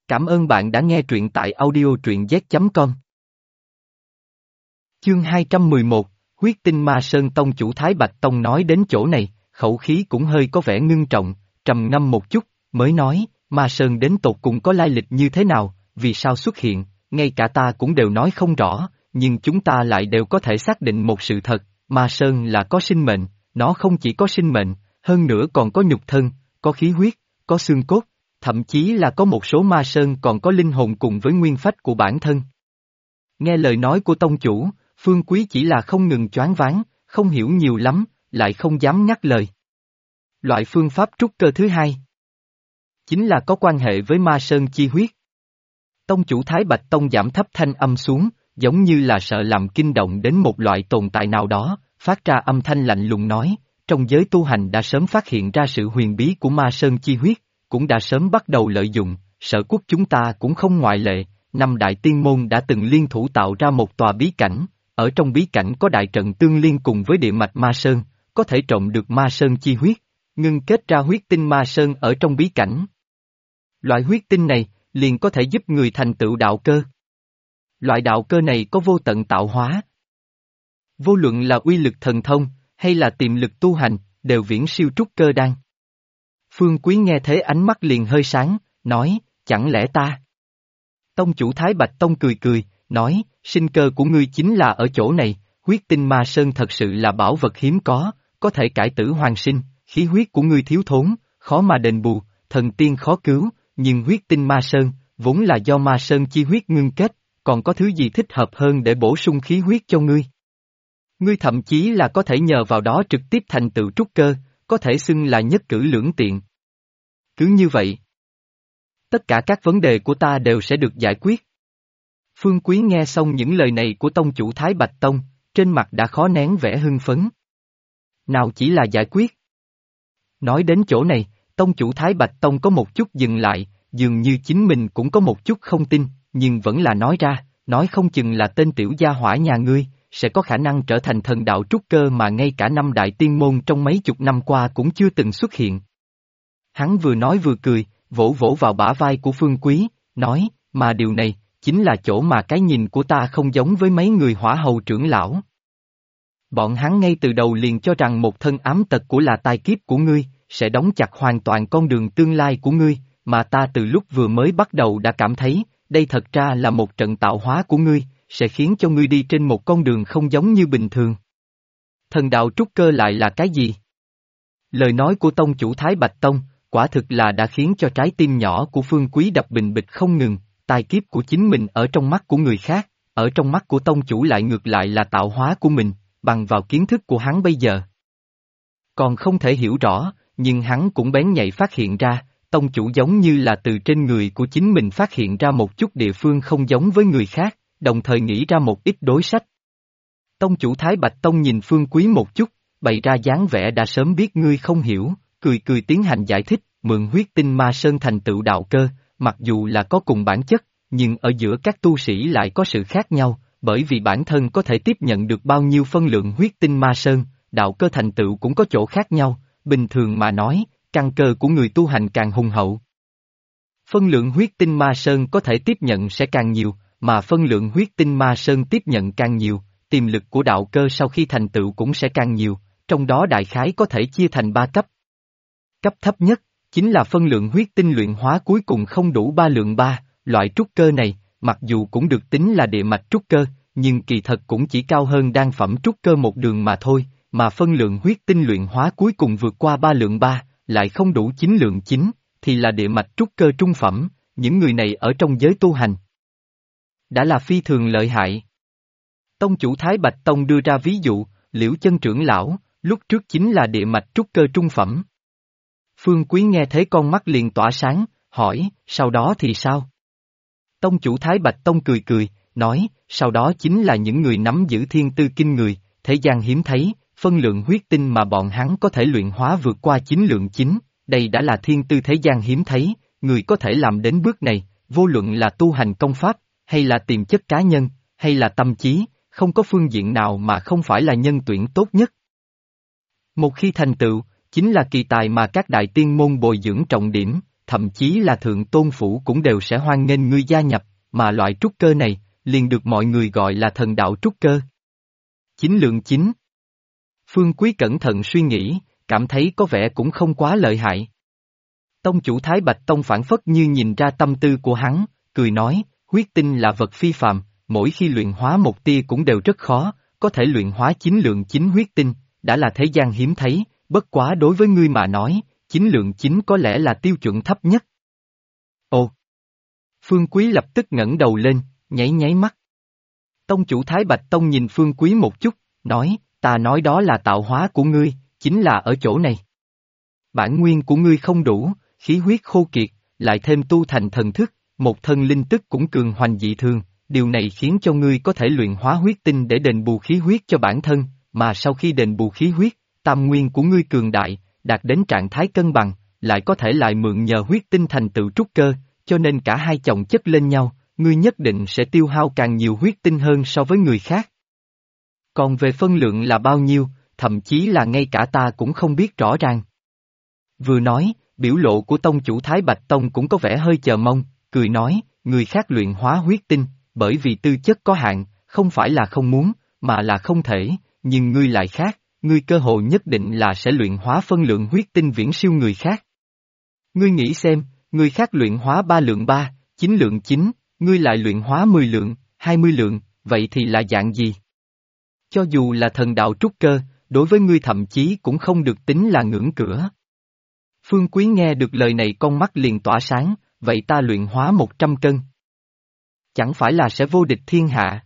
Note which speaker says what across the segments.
Speaker 1: Cảm ơn bạn đã nghe truyện tại audio truyện z.com. Chương 211, Huyết tinh Ma Sơn. Tông chủ Thái Bạch Tông nói đến chỗ này, khẩu khí cũng hơi có vẻ ngưng trọng, trầm ngâm một chút, mới nói, Ma Sơn đến tột cùng có lai lịch như thế nào, vì sao xuất hiện, ngay cả ta cũng đều nói không rõ, nhưng chúng ta lại đều có thể xác định một sự thật, Ma Sơn là có sinh mệnh, nó không chỉ có sinh mệnh, hơn nữa còn có nhục thân, có khí huyết, có xương cốt, thậm chí là có một số Ma Sơn còn có linh hồn cùng với nguyên phách của bản thân. Nghe lời nói của tông chủ, Phương Quý chỉ là không ngừng choáng váng, không hiểu nhiều lắm, lại không dám ngắt lời. Loại phương pháp trúc cơ thứ hai chính là có quan hệ với Ma Sơn chi huyết. Tông chủ Thái Bạch Tông giảm thấp thanh âm xuống, giống như là sợ làm kinh động đến một loại tồn tại nào đó, phát ra âm thanh lạnh lùng nói, trong giới tu hành đã sớm phát hiện ra sự huyền bí của Ma Sơn chi huyết, cũng đã sớm bắt đầu lợi dụng, Sở Quốc chúng ta cũng không ngoại lệ, năm đại tiên môn đã từng liên thủ tạo ra một tòa bí cảnh, ở trong bí cảnh có đại trận tương liên cùng với địa mạch Ma Sơn, có thể trộm được Ma Sơn chi huyết, ngưng kết ra huyết tinh Ma Sơn ở trong bí cảnh. Loại huyết tinh này, liền có thể giúp người thành tựu đạo cơ. Loại đạo cơ này có vô tận tạo hóa. Vô luận là uy lực thần thông, hay là tiềm lực tu hành, đều viễn siêu trúc cơ đan. Phương Quý nghe thế ánh mắt liền hơi sáng, nói, chẳng lẽ ta? Tông chủ Thái Bạch Tông cười cười, nói, sinh cơ của ngươi chính là ở chỗ này, huyết tinh Ma Sơn thật sự là bảo vật hiếm có thể cải tử hoàn sinh, khí huyết của ngươi thiếu thốn, khó mà đền bù, thần tiên khó cứu, nhưng huyết tinh Ma Sơn, vốn là do Ma Sơn chi huyết ngưng kết, còn có thứ gì thích hợp hơn để bổ sung khí huyết cho ngươi? Ngươi thậm chí là có thể nhờ vào đó trực tiếp thành tựu trúc cơ, có thể xưng là nhất cử lưỡng tiện. Cứ như vậy, tất cả các vấn đề của ta đều sẽ được giải quyết. Phương Quý nghe xong những lời này của tông chủ Thái Bạch Tông, trên mặt đã khó nén vẻ hưng phấn. Nào chỉ là giải quyết. Nói đến chỗ này, tông chủ Thái Bạch Tông có một chút dừng lại, dường như chính mình cũng có một chút không tin, nhưng vẫn là nói ra, nói không chừng là tên tiểu gia hỏa nhà ngươi, sẽ có khả năng trở thành thần đạo trúc cơ mà ngay cả năm đại tiên môn trong mấy chục năm qua cũng chưa từng xuất hiện. Hắn vừa nói vừa cười, vỗ vỗ vào bả vai của Phương Quý, nói, mà điều này, chính là chỗ mà cái nhìn của ta không giống với mấy người hỏa hầu trưởng lão. Bọn hắn ngay từ đầu liền cho rằng một thân ám tật của là tai kiếp của ngươi, sẽ đóng chặt hoàn toàn con đường tương lai của ngươi, mà ta từ lúc vừa mới bắt đầu đã cảm thấy, đây thật ra là một trận tạo hóa của ngươi, sẽ khiến cho ngươi đi trên một con đường không giống như bình thường. Thần đạo trúc cơ lại là cái gì? Lời nói của tông chủ Thái Bạch Tông, quả thực là đã khiến cho trái tim nhỏ của Phương Quý đập bình bịch không ngừng, tai kiếp của chính mình ở trong mắt của người khác, ở trong mắt của tông chủ lại ngược lại là tạo hóa của mình, bằng vào kiến thức của hắn bây giờ. Còn không thể hiểu rõ, nhưng hắn cũng bén nhạy phát hiện ra, tông chủ giống như là từ trên người của chính mình phát hiện ra một chút địa phương không giống với người khác, đồng thời nghĩ ra một ít đối sách. Tông chủ Thái Bạch Tông nhìn Phương Quý một chút, bày ra dáng vẻ đã sớm biết ngươi không hiểu, cười cười tiến hành giải thích, mượn huyết tinh Ma Sơn thành tựu đạo cơ, mặc dù là có cùng bản chất, nhưng ở giữa các tu sĩ lại có sự khác nhau, bởi vì bản thân có thể tiếp nhận được bao nhiêu phân lượng huyết tinh Ma Sơn, đạo cơ thành tựu cũng có chỗ khác nhau, bình thường mà nói, căn cơ của người tu hành càng hùng hậu. Phân lượng huyết tinh Ma Sơn có thể tiếp nhận sẽ càng nhiều, mà phân lượng huyết tinh Ma Sơn tiếp nhận càng nhiều, tiềm lực của đạo cơ sau khi thành tựu cũng sẽ càng nhiều, trong đó đại khái có thể chia thành 3 cấp. Cấp thấp nhất, chính là phân lượng huyết tinh luyện hóa cuối cùng không đủ 3 lượng 3, loại trúc cơ này, mặc dù cũng được tính là địa mạch trúc cơ, nhưng kỳ thật cũng chỉ cao hơn đan phẩm trúc cơ một đường mà thôi, mà phân lượng huyết tinh luyện hóa cuối cùng vượt qua 3 lượng 3, lại không đủ 9 lượng 9, thì là địa mạch trúc cơ trung phẩm, những người này ở trong giới tu hành đã là phi thường lợi hại. Tông chủ Thái Bạch Tông đưa ra ví dụ, Liễu Chân trưởng lão, lúc trước chính là địa mạch trúc cơ trung phẩm. Phương Quý nghe thế con mắt liền tỏa sáng, hỏi, sau đó thì sao? Tông chủ Thái Bạch Tông cười cười, nói, sau đó chính là những người nắm giữ thiên tư kinh người, thế gian hiếm thấy, phân lượng huyết tinh mà bọn hắn có thể luyện hóa vượt qua 9 lượng 9, đây đã là thiên tư thế gian hiếm thấy, người có thể làm đến bước này, vô luận là tu hành công pháp, hay là tiềm chất cá nhân, hay là tâm trí, không có phương diện nào mà không phải là nhân tuyển tốt nhất. Một khi thành tựu, chính là kỳ tài mà các đại tiên môn bồi dưỡng trọng điểm, thậm chí là thượng tôn phủ cũng đều sẽ hoan nghênh ngươi gia nhập, mà loại trúc cơ này, liền được mọi người gọi là thần đạo trúc cơ. Chính lượng chính. Phương Quý cẩn thận suy nghĩ, cảm thấy có vẻ cũng không quá lợi hại. Tông chủ Thái Bạch Tông phản phất như nhìn ra tâm tư của hắn, cười nói, huyết tinh là vật phi phàm, mỗi khi luyện hóa một tia cũng đều rất khó, có thể luyện hóa chính lượng chính huyết tinh, đã là thế gian hiếm thấy, bất quá đối với ngươi mà nói, chính lượng chính có lẽ là tiêu chuẩn thấp nhất. Ồ! Phương Quý lập tức ngẩng đầu lên, nháy nháy mắt. Tông chủ Thái Bạch Tông nhìn Phương Quý một chút, nói, ta nói đó là tạo hóa của ngươi, chính là ở chỗ này. Bản nguyên của ngươi không đủ, khí huyết khô kiệt, lại thêm tu thành thần thức, một thân linh tức cũng cường hoành dị thường, điều này khiến cho ngươi có thể luyện hóa huyết tinh để đền bù khí huyết cho bản thân, mà sau khi đền bù khí huyết, tam nguyên của ngươi cường đại, đạt đến trạng thái cân bằng, lại có thể lại mượn nhờ huyết tinh thành tựu trúc cơ, cho nên cả hai chồng chất lên nhau, ngươi nhất định sẽ tiêu hao càng nhiều huyết tinh hơn so với người khác. Còn về phân lượng là bao nhiêu, thậm chí là ngay cả ta cũng không biết rõ ràng. Vừa nói, biểu lộ của tông chủ Thái Bạch Tông cũng có vẻ hơi chờ mong, cười nói, người khác luyện hóa huyết tinh, bởi vì tư chất có hạn, không phải là không muốn, mà là không thể, nhưng ngươi lại khác, ngươi cơ hội nhất định là sẽ luyện hóa phân lượng huyết tinh viễn siêu người khác. Ngươi nghĩ xem, người khác luyện hóa 3 lượng 3, 9 lượng 9, ngươi lại luyện hóa 10 lượng, 20 lượng, vậy thì là dạng gì? Cho dù là thần đạo trúc cơ, đối với ngươi thậm chí cũng không được tính là ngưỡng cửa. Phương Quý nghe được lời này con mắt liền tỏa sáng, vậy ta luyện hóa 100 cân. Chẳng phải là sẽ vô địch thiên hạ.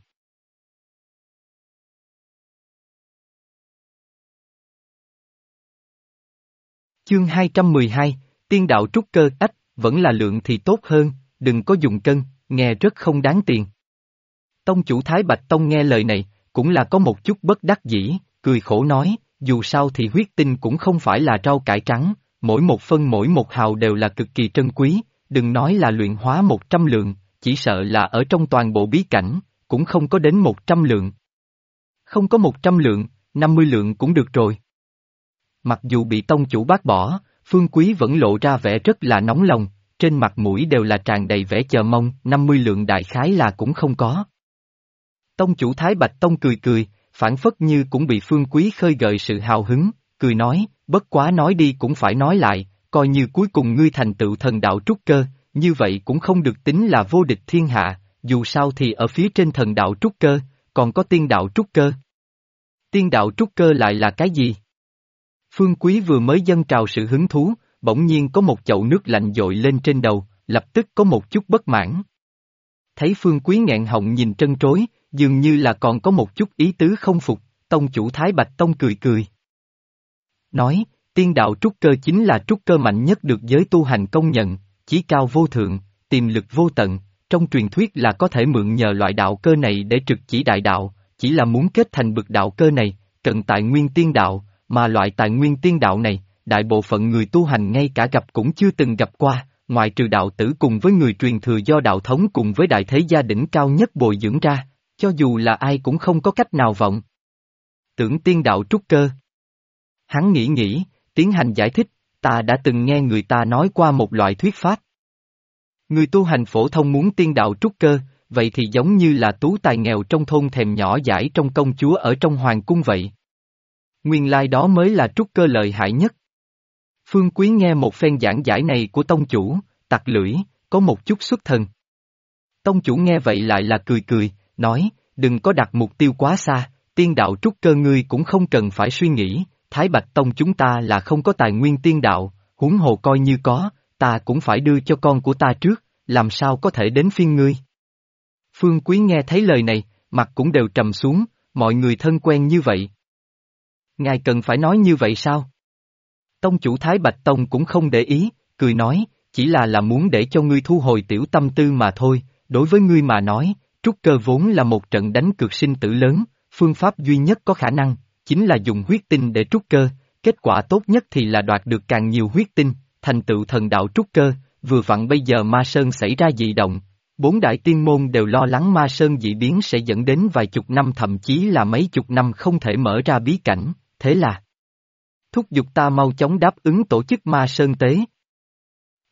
Speaker 1: Chương 212, Tiên đạo trúc cơ ách, vẫn là lượng thì tốt hơn, đừng có dùng cân, nghe rất không đáng tiền. Tông chủ Thái Bạch Tông nghe lời này, cũng là có một chút bất đắc dĩ, cười khổ nói, dù sao thì huyết tinh cũng không phải là rau cải trắng, mỗi một phân mỗi một hào đều là cực kỳ trân quý, đừng nói là luyện hóa 100 lượng, chỉ sợ là ở trong toàn bộ bí cảnh, cũng không có đến 100 lượng. Không có 100 lượng, 50 lượng cũng được rồi. Mặc dù bị tông chủ bác bỏ, Phương Quý vẫn lộ ra vẻ rất là nóng lòng, trên mặt mũi đều là tràn đầy vẻ chờ mong, 50 lượng đại khái là cũng không có. Tông chủ Thái Bạch Tông cười cười, phản phất như cũng bị Phương Quý khơi gợi sự hào hứng, cười nói, bất quá nói đi cũng phải nói lại, coi như cuối cùng ngươi thành tựu thần đạo trúc cơ, như vậy cũng không được tính là vô địch thiên hạ, dù sao thì ở phía trên thần đạo trúc cơ, còn có tiên đạo trúc cơ. Tiên đạo trúc cơ lại là cái gì? Phương Quý vừa mới dâng trào sự hứng thú, bỗng nhiên có một chậu nước lạnh dội lên trên đầu, lập tức có một chút bất mãn. Thấy Phương Quý nghẹn họng nhìn trân trối, dường như là còn có một chút ý tứ không phục, tông chủ Thái Bạch Tông cười cười. Nói, tiên đạo trúc cơ chính là trúc cơ mạnh nhất được giới tu hành công nhận, chí cao vô thượng, tiềm lực vô tận, trong truyền thuyết là có thể mượn nhờ loại đạo cơ này để trực chỉ đại đạo, chỉ là muốn kết thành bực đạo cơ này, cần tài nguyên tiên đạo, mà loại tài nguyên tiên đạo này, đại bộ phận người tu hành ngay cả gặp cũng chưa từng gặp qua, ngoại trừ đạo tử cùng với người truyền thừa do đạo thống cùng với đại thế gia đỉnh cao nhất bồi dưỡng ra, cho dù là ai cũng không có cách nào vọng tưởng tiên đạo trúc cơ. Hắn nghĩ, tiến hành giải thích, ta đã từng nghe người ta nói qua một loại thuyết pháp. Người tu hành phổ thông muốn tiên đạo trúc cơ, vậy thì giống như là tú tài nghèo trong thôn thèm nhỏ dãi trong công chúa ở trong hoàng cung vậy. Nguyên lai đó mới là trúc cơ lợi hại nhất. Phương Quý nghe một phen giảng giải này của tông chủ, tặc lưỡi, có một chút xuất thần. Tông chủ nghe vậy lại là cười, nói, đừng có đặt mục tiêu quá xa, tiên đạo trúc cơ ngươi cũng không cần phải suy nghĩ, Thái Bạch Tông chúng ta là không có tài nguyên tiên đạo, huống hồ coi như có, ta cũng phải đưa cho con của ta trước, làm sao có thể đến phiên ngươi. Phương Quý nghe thấy lời này, mặt cũng đều trầm xuống, mọi người thân quen như vậy. Ngài cần phải nói như vậy sao? Tông chủ Thái Bạch Tông cũng không để ý, cười nói, chỉ là muốn để cho ngươi thu hồi tiểu tâm tư mà thôi, đối với ngươi mà nói, trúc cơ vốn là một trận đánh cược sinh tử lớn, phương pháp duy nhất có khả năng, chính là dùng huyết tinh để trúc cơ, kết quả tốt nhất thì là đoạt được càng nhiều huyết tinh, thành tựu thần đạo trúc cơ, vừa vặn bây giờ Ma Sơn xảy ra dị động. 4 đại tiên môn đều lo lắng Ma Sơn dị biến sẽ dẫn đến vài chục năm thậm chí là mấy chục năm không thể mở ra bí cảnh, thế là thúc giục ta mau chóng đáp ứng tổ chức Ma Sơn tế.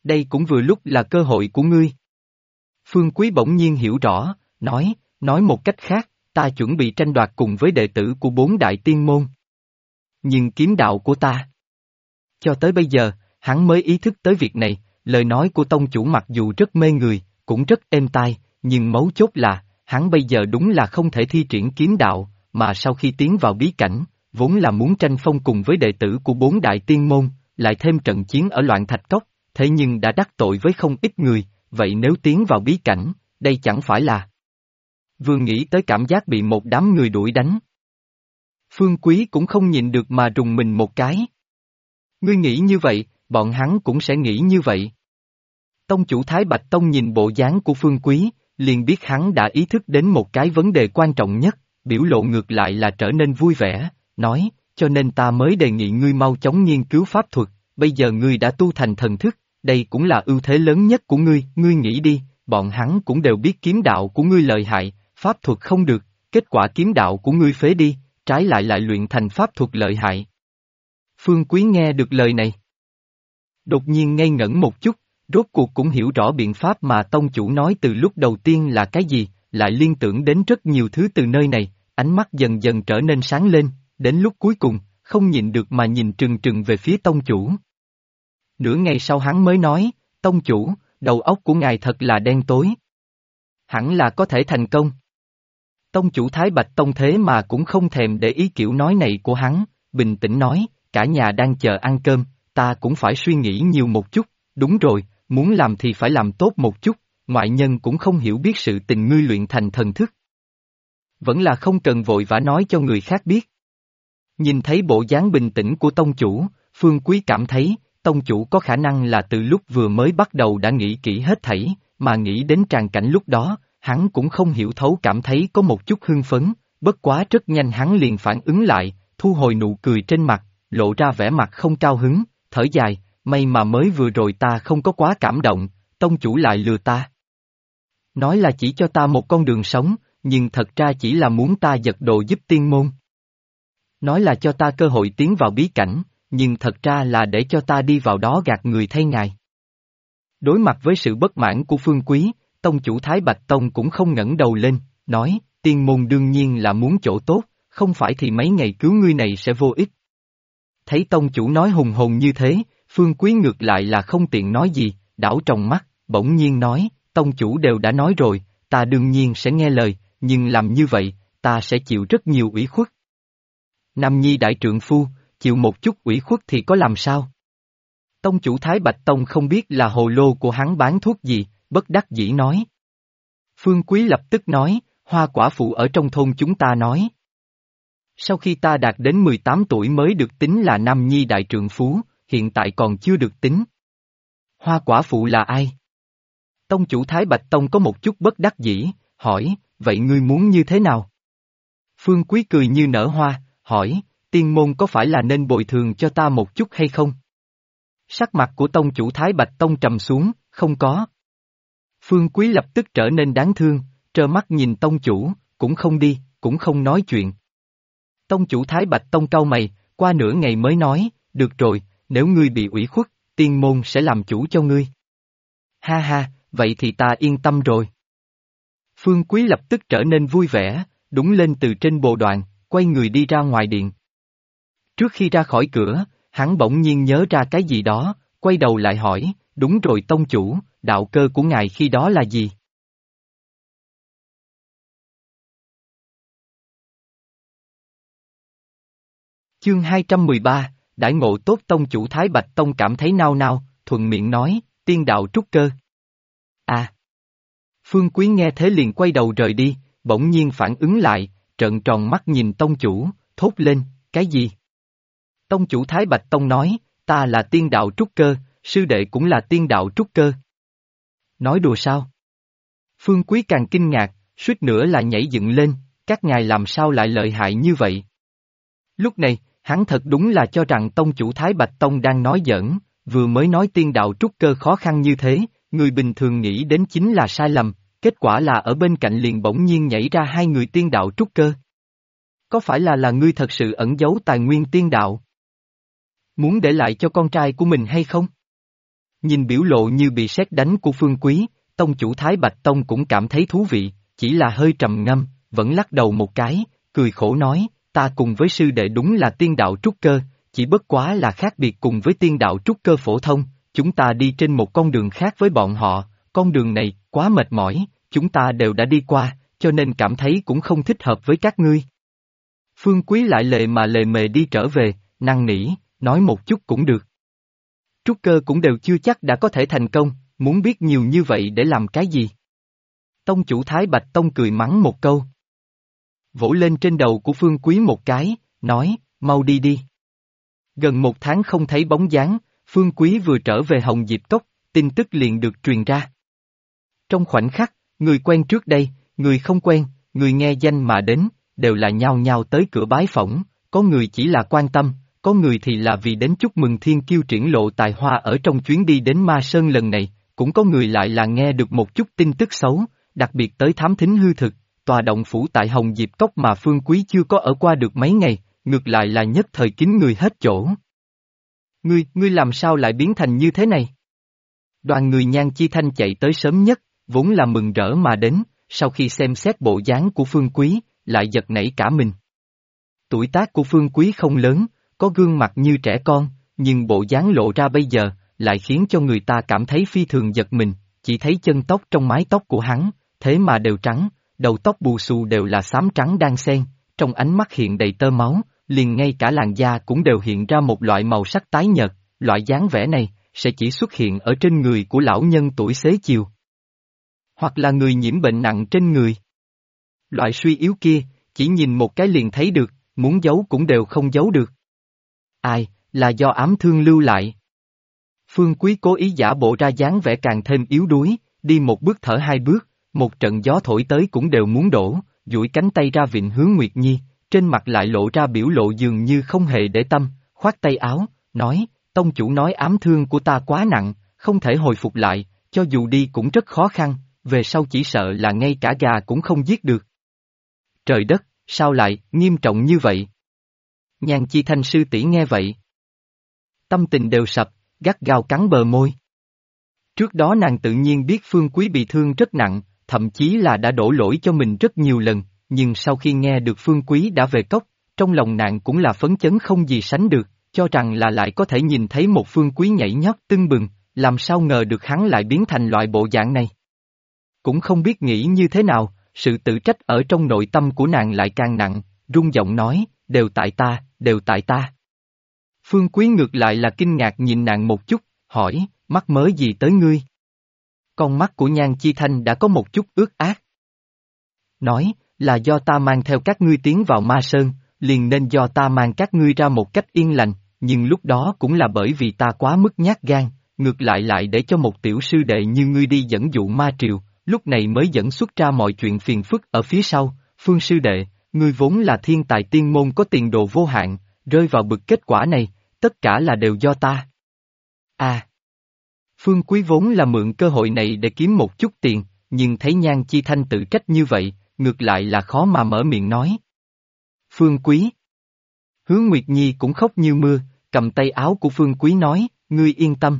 Speaker 1: Đây cũng vừa lúc là cơ hội của ngươi. Phương Quý bỗng nhiên hiểu rõ, nói một cách khác, ta chuẩn bị tranh đoạt cùng với đệ tử của 4 đại tiên môn. Nhưng kiếm đạo của ta. Cho tới bây giờ, hắn mới ý thức tới việc này, lời nói của tông chủ mặc dù rất mê người, cũng rất êm tai, nhưng mấu chốt là, hắn bây giờ đúng là không thể thi triển kiếm đạo, mà sau khi tiến vào bí cảnh, vốn là muốn tranh phong cùng với đệ tử của 4 đại tiên môn, lại thêm trận chiến ở Loạn Thạch Cốc, thế nhưng đã đắc tội với không ít người, vậy nếu tiến vào bí cảnh, đây chẳng phải là... Vừa nghĩ tới cảm giác bị một đám người đuổi đánh. Phương Quý cũng không nhịn được mà rùng mình một cái. Ngươi nghĩ như vậy, bọn hắn cũng sẽ nghĩ như vậy. Tông chủ Thái Bạch Tông nhìn bộ dáng của Phương Quý, liền biết hắn đã ý thức đến một cái vấn đề quan trọng nhất, biểu lộ ngược lại là trở nên vui vẻ, nói, cho nên ta mới đề nghị ngươi mau chóng nghiên cứu pháp thuật, bây giờ ngươi đã tu thành thần thức, đây cũng là ưu thế lớn nhất của ngươi, ngươi nghĩ đi, bọn hắn cũng đều biết kiếm đạo của ngươi lợi hại, pháp thuật không được, kết quả kiếm đạo của ngươi phế đi, trái lại lại luyện thành pháp thuật lợi hại. Phương Quý nghe được lời này. Đột nhiên ngây ngẩn một chút, rốt cuộc cũng hiểu rõ biện pháp mà tông chủ nói từ lúc đầu tiên là cái gì, lại liên tưởng đến rất nhiều thứ từ nơi này, ánh mắt dần dần trở nên sáng lên, đến lúc cuối cùng, không nhịn được mà nhìn trừng trừng về phía tông chủ. Nửa ngày sau hắn mới nói, tông chủ, đầu óc của ngài thật là đen tối. Hẳn là có thể thành công. Tông chủ Thái Bạch Tông thế mà cũng không thèm để ý kiểu nói này của hắn, bình tĩnh nói, cả nhà đang chờ ăn cơm, ta cũng phải suy nghĩ nhiều một chút, đúng rồi, muốn làm thì phải làm tốt một chút, ngoại nhân cũng không hiểu biết sự tình ngươi luyện thành thần thức. Vẫn là không cần vội vã nói cho người khác biết. Nhìn thấy bộ dáng bình tĩnh của tông chủ, Phương Quý cảm thấy, tông chủ có khả năng là từ lúc vừa mới bắt đầu đã nghĩ kỹ hết thảy, mà nghĩ đến tràng cảnh lúc đó, hắn cũng không hiểu thấu cảm thấy có một chút hưng phấn, bất quá rất nhanh hắn liền phản ứng lại, thu hồi nụ cười trên mặt, lộ ra vẻ mặt không cao hứng, thở dài, may mà mới vừa rồi ta không có quá cảm động, tông chủ lại lừa ta. Nói là chỉ cho ta một con đường sống, nhưng thật ra chỉ là muốn ta giật đồ giúp tiên môn. Nói là cho ta cơ hội tiến vào bí cảnh, nhưng thật ra là để cho ta đi vào đó gạt người thay ngài. Đối mặt với sự bất mãn của Phương Quý, tông chủ Thái Bạch Tông cũng không ngẩng đầu lên, nói, tiên môn đương nhiên là muốn chỗ tốt, không phải thì mấy ngày cứu ngươi này sẽ vô ích. Thấy tông chủ nói hùng hồn như thế, Phương Quý ngược lại là không tiện nói gì, đảo tròng mắt, bỗng nhiên nói, tông chủ đều đã nói rồi, ta đương nhiên sẽ nghe lời, nhưng làm như vậy, ta sẽ chịu rất nhiều ủy khuất. Nam nhi đại trượng phu, chịu một chút ủy khuất thì có làm sao? Tông chủ Thái Bạch Tông không biết là hồ lô của hắn bán thuốc gì, bất đắc dĩ nói. Phương Quý lập tức nói, Hoa quả phụ ở trong thôn chúng ta nói. Sau khi ta đạt đến 18 tuổi mới được tính là nam nhi đại trượng phú, hiện tại còn chưa được tính. Hoa quả phụ là ai? Tông chủ Thái Bạch Tông có một chút bất đắc dĩ, hỏi, vậy ngươi muốn như thế nào? Phương Quý cười như nở hoa, hỏi, tiên môn có phải là nên bồi thường cho ta một chút hay không? Sắc mặt của tông chủ Thái Bạch Tông trầm xuống, không có. Phương Quý lập tức trở nên đáng thương, trơ mắt nhìn tông chủ, cũng không đi, cũng không nói chuyện. Tông chủ Thái Bạch Tông cau mày, qua nửa ngày mới nói, được rồi, nếu ngươi bị ủy khuất, tiên môn sẽ làm chủ cho ngươi. Ha ha, vậy thì ta yên tâm rồi. Phương Quý lập tức trở nên vui vẻ, đúng lên từ trên bồ đoàn, quay người đi ra ngoài điện. Trước khi ra khỏi cửa, hắn bỗng nhiên nhớ ra cái gì đó, quay đầu lại hỏi, đúng rồi tông chủ, đạo cơ của ngài khi đó là gì? Chương 213, đãi ngộ tốt tông chủ Thái Bạch Tông cảm thấy nao nao, thuận miệng nói, tiên đạo trúc cơ. À! Phương Quý nghe thế liền quay đầu rời đi, bỗng nhiên phản ứng lại, trợn tròn mắt nhìn tông chủ, thốt lên, cái gì? Tông chủ Thái Bạch Tông nói, ta là tiên đạo trúc cơ, sư đệ cũng là tiên đạo trúc cơ. Nói đùa sao? Phương Quý càng kinh ngạc, suýt nữa là nhảy dựng lên, các ngài làm sao lại lợi hại như vậy? Lúc này, hắn thật đúng là cho rằng tông chủ Thái Bạch Tông đang nói giỡn, vừa mới nói tiên đạo trúc cơ khó khăn như thế, người bình thường nghĩ đến chính là sai lầm, kết quả là ở bên cạnh liền bỗng nhiên nhảy ra hai người tiên đạo trúc cơ. Có phải là ngươi thật sự ẩn giấu tài nguyên tiên đạo? Muốn để lại cho con trai của mình hay không? Nhìn biểu lộ như bị sét đánh của Phương Quý, tông chủ Thái Bạch Tông cũng cảm thấy thú vị, chỉ là hơi trầm ngâm, vẫn lắc đầu một cái, cười khổ nói, ta cùng với sư đệ đúng là tiên đạo trúc cơ, chỉ bất quá là khác biệt cùng với tiên đạo trúc cơ phổ thông, chúng ta đi trên một con đường khác với bọn họ, con đường này quá mệt mỏi, chúng ta đều đã đi qua, cho nên cảm thấy cũng không thích hợp với các ngươi. Phương Quý lại lề mà lề mề đi trở về, năn nỉ, nói một chút cũng được. Trúc cơ cũng đều chưa chắc đã có thể thành công, muốn biết nhiều như vậy để làm cái gì? Tông chủ Thái Bạch Tông cười mắng một câu. Vỗ lên trên đầu của Phương Quý một cái, nói, mau đi đi. Gần một tháng không thấy bóng dáng, Phương Quý vừa trở về Hồng Diệp Cốc, tin tức liền được truyền ra. Trong khoảnh khắc, người quen trước đây, người không quen, người nghe danh mà đến, đều là nhao nhao tới cửa bái phỏng, có người chỉ là quan tâm, có người thì là vì đến chúc mừng Thiên Kiêu triển lộ tài hoa ở trong chuyến đi đến Ma Sơn lần này, cũng có người lại là nghe được một chút tin tức xấu, đặc biệt tới thám thính hư thực, tòa động phủ tại Hồng Diệp Cốc mà Phương Quý chưa có ở qua được mấy ngày, ngược lại là nhất thời kín người hết chỗ. Ngươi làm sao lại biến thành như thế này? Đoàn người Nhan Chi Thanh chạy tới sớm nhất, vốn là mừng rỡ mà đến, sau khi xem xét bộ dáng của Phương Quý, lại giật nảy cả mình. Tuổi tác của Phương Quý không lớn, có gương mặt như trẻ con, nhưng bộ dáng lộ ra bây giờ, lại khiến cho người ta cảm thấy phi thường giật mình, chỉ thấy chân tóc trong mái tóc của hắn, thế mà đều trắng, đầu tóc bù xù đều là xám trắng đan xen, trong ánh mắt hiện đầy tơ máu, liền ngay cả làn da cũng đều hiện ra một loại màu sắc tái nhợt, loại dáng vẻ này, sẽ chỉ xuất hiện ở trên người của lão nhân tuổi xế chiều. Hoặc là người nhiễm bệnh nặng trên người. Loại suy yếu kia, chỉ nhìn một cái liền thấy được, muốn giấu cũng đều không giấu được. Ai, là do ám thương lưu lại. Phương Quý cố ý giả bộ ra dáng vẻ càng thêm yếu đuối, đi một bước thở hai bước, một trận gió thổi tới cũng đều muốn đổ, duỗi cánh tay ra vịn hướng Nguyệt Nhi, trên mặt lại lộ ra biểu lộ dường như không hề để tâm, khoát tay áo, nói, tông chủ nói ám thương của ta quá nặng, không thể hồi phục lại, cho dù đi cũng rất khó khăn, về sau chỉ sợ là ngay cả gà cũng không giết được. Trời đất, sao lại, nghiêm trọng như vậy? Nhan Chi Thanh sư tỷ nghe vậy. Tâm tình đều sập, gắt gao cắn bờ môi. Trước đó nàng tự nhiên biết Phương Quý bị thương rất nặng, thậm chí là đã đổ lỗi cho mình rất nhiều lần, nhưng sau khi nghe được Phương Quý đã về cốc, trong lòng nàng cũng là phấn chấn không gì sánh được, cho rằng là lại có thể nhìn thấy một Phương Quý nhảy nhót tưng bừng, làm sao ngờ được hắn lại biến thành loại bộ dạng này. Cũng không biết nghĩ như thế nào, sự tự trách ở trong nội tâm của nàng lại càng nặng, run giọng nói, đều tại ta, đều tại ta. Phương Quý ngược lại là kinh ngạc nhìn nàng một chút, hỏi, mắc mớ gì tới ngươi? Con mắt của Nhan Chi Thanh đã có một chút ướt át. Nói, là do ta mang theo các ngươi tiến vào Ma Sơn, liền nên do ta mang các ngươi ra một cách yên lành, nhưng lúc đó cũng là bởi vì ta quá mức nhát gan, ngược lại để cho một tiểu sư đệ như ngươi đi dẫn dụ ma triều, lúc này mới dẫn xuất ra mọi chuyện phiền phức ở phía sau, Phương sư đệ, ngươi vốn là thiên tài tiên môn có tiền đồ vô hạn, rơi vào bực kết quả này, tất cả là đều do ta. À! Phương Quý vốn là mượn cơ hội này để kiếm một chút tiền, nhưng thấy Nhan Chi Thanh tự trách như vậy, ngược lại là khó mà mở miệng nói. Phương Quý! Hứa Nguyệt Nhi cũng khóc như mưa, cầm tay áo của Phương Quý nói, ngươi yên tâm.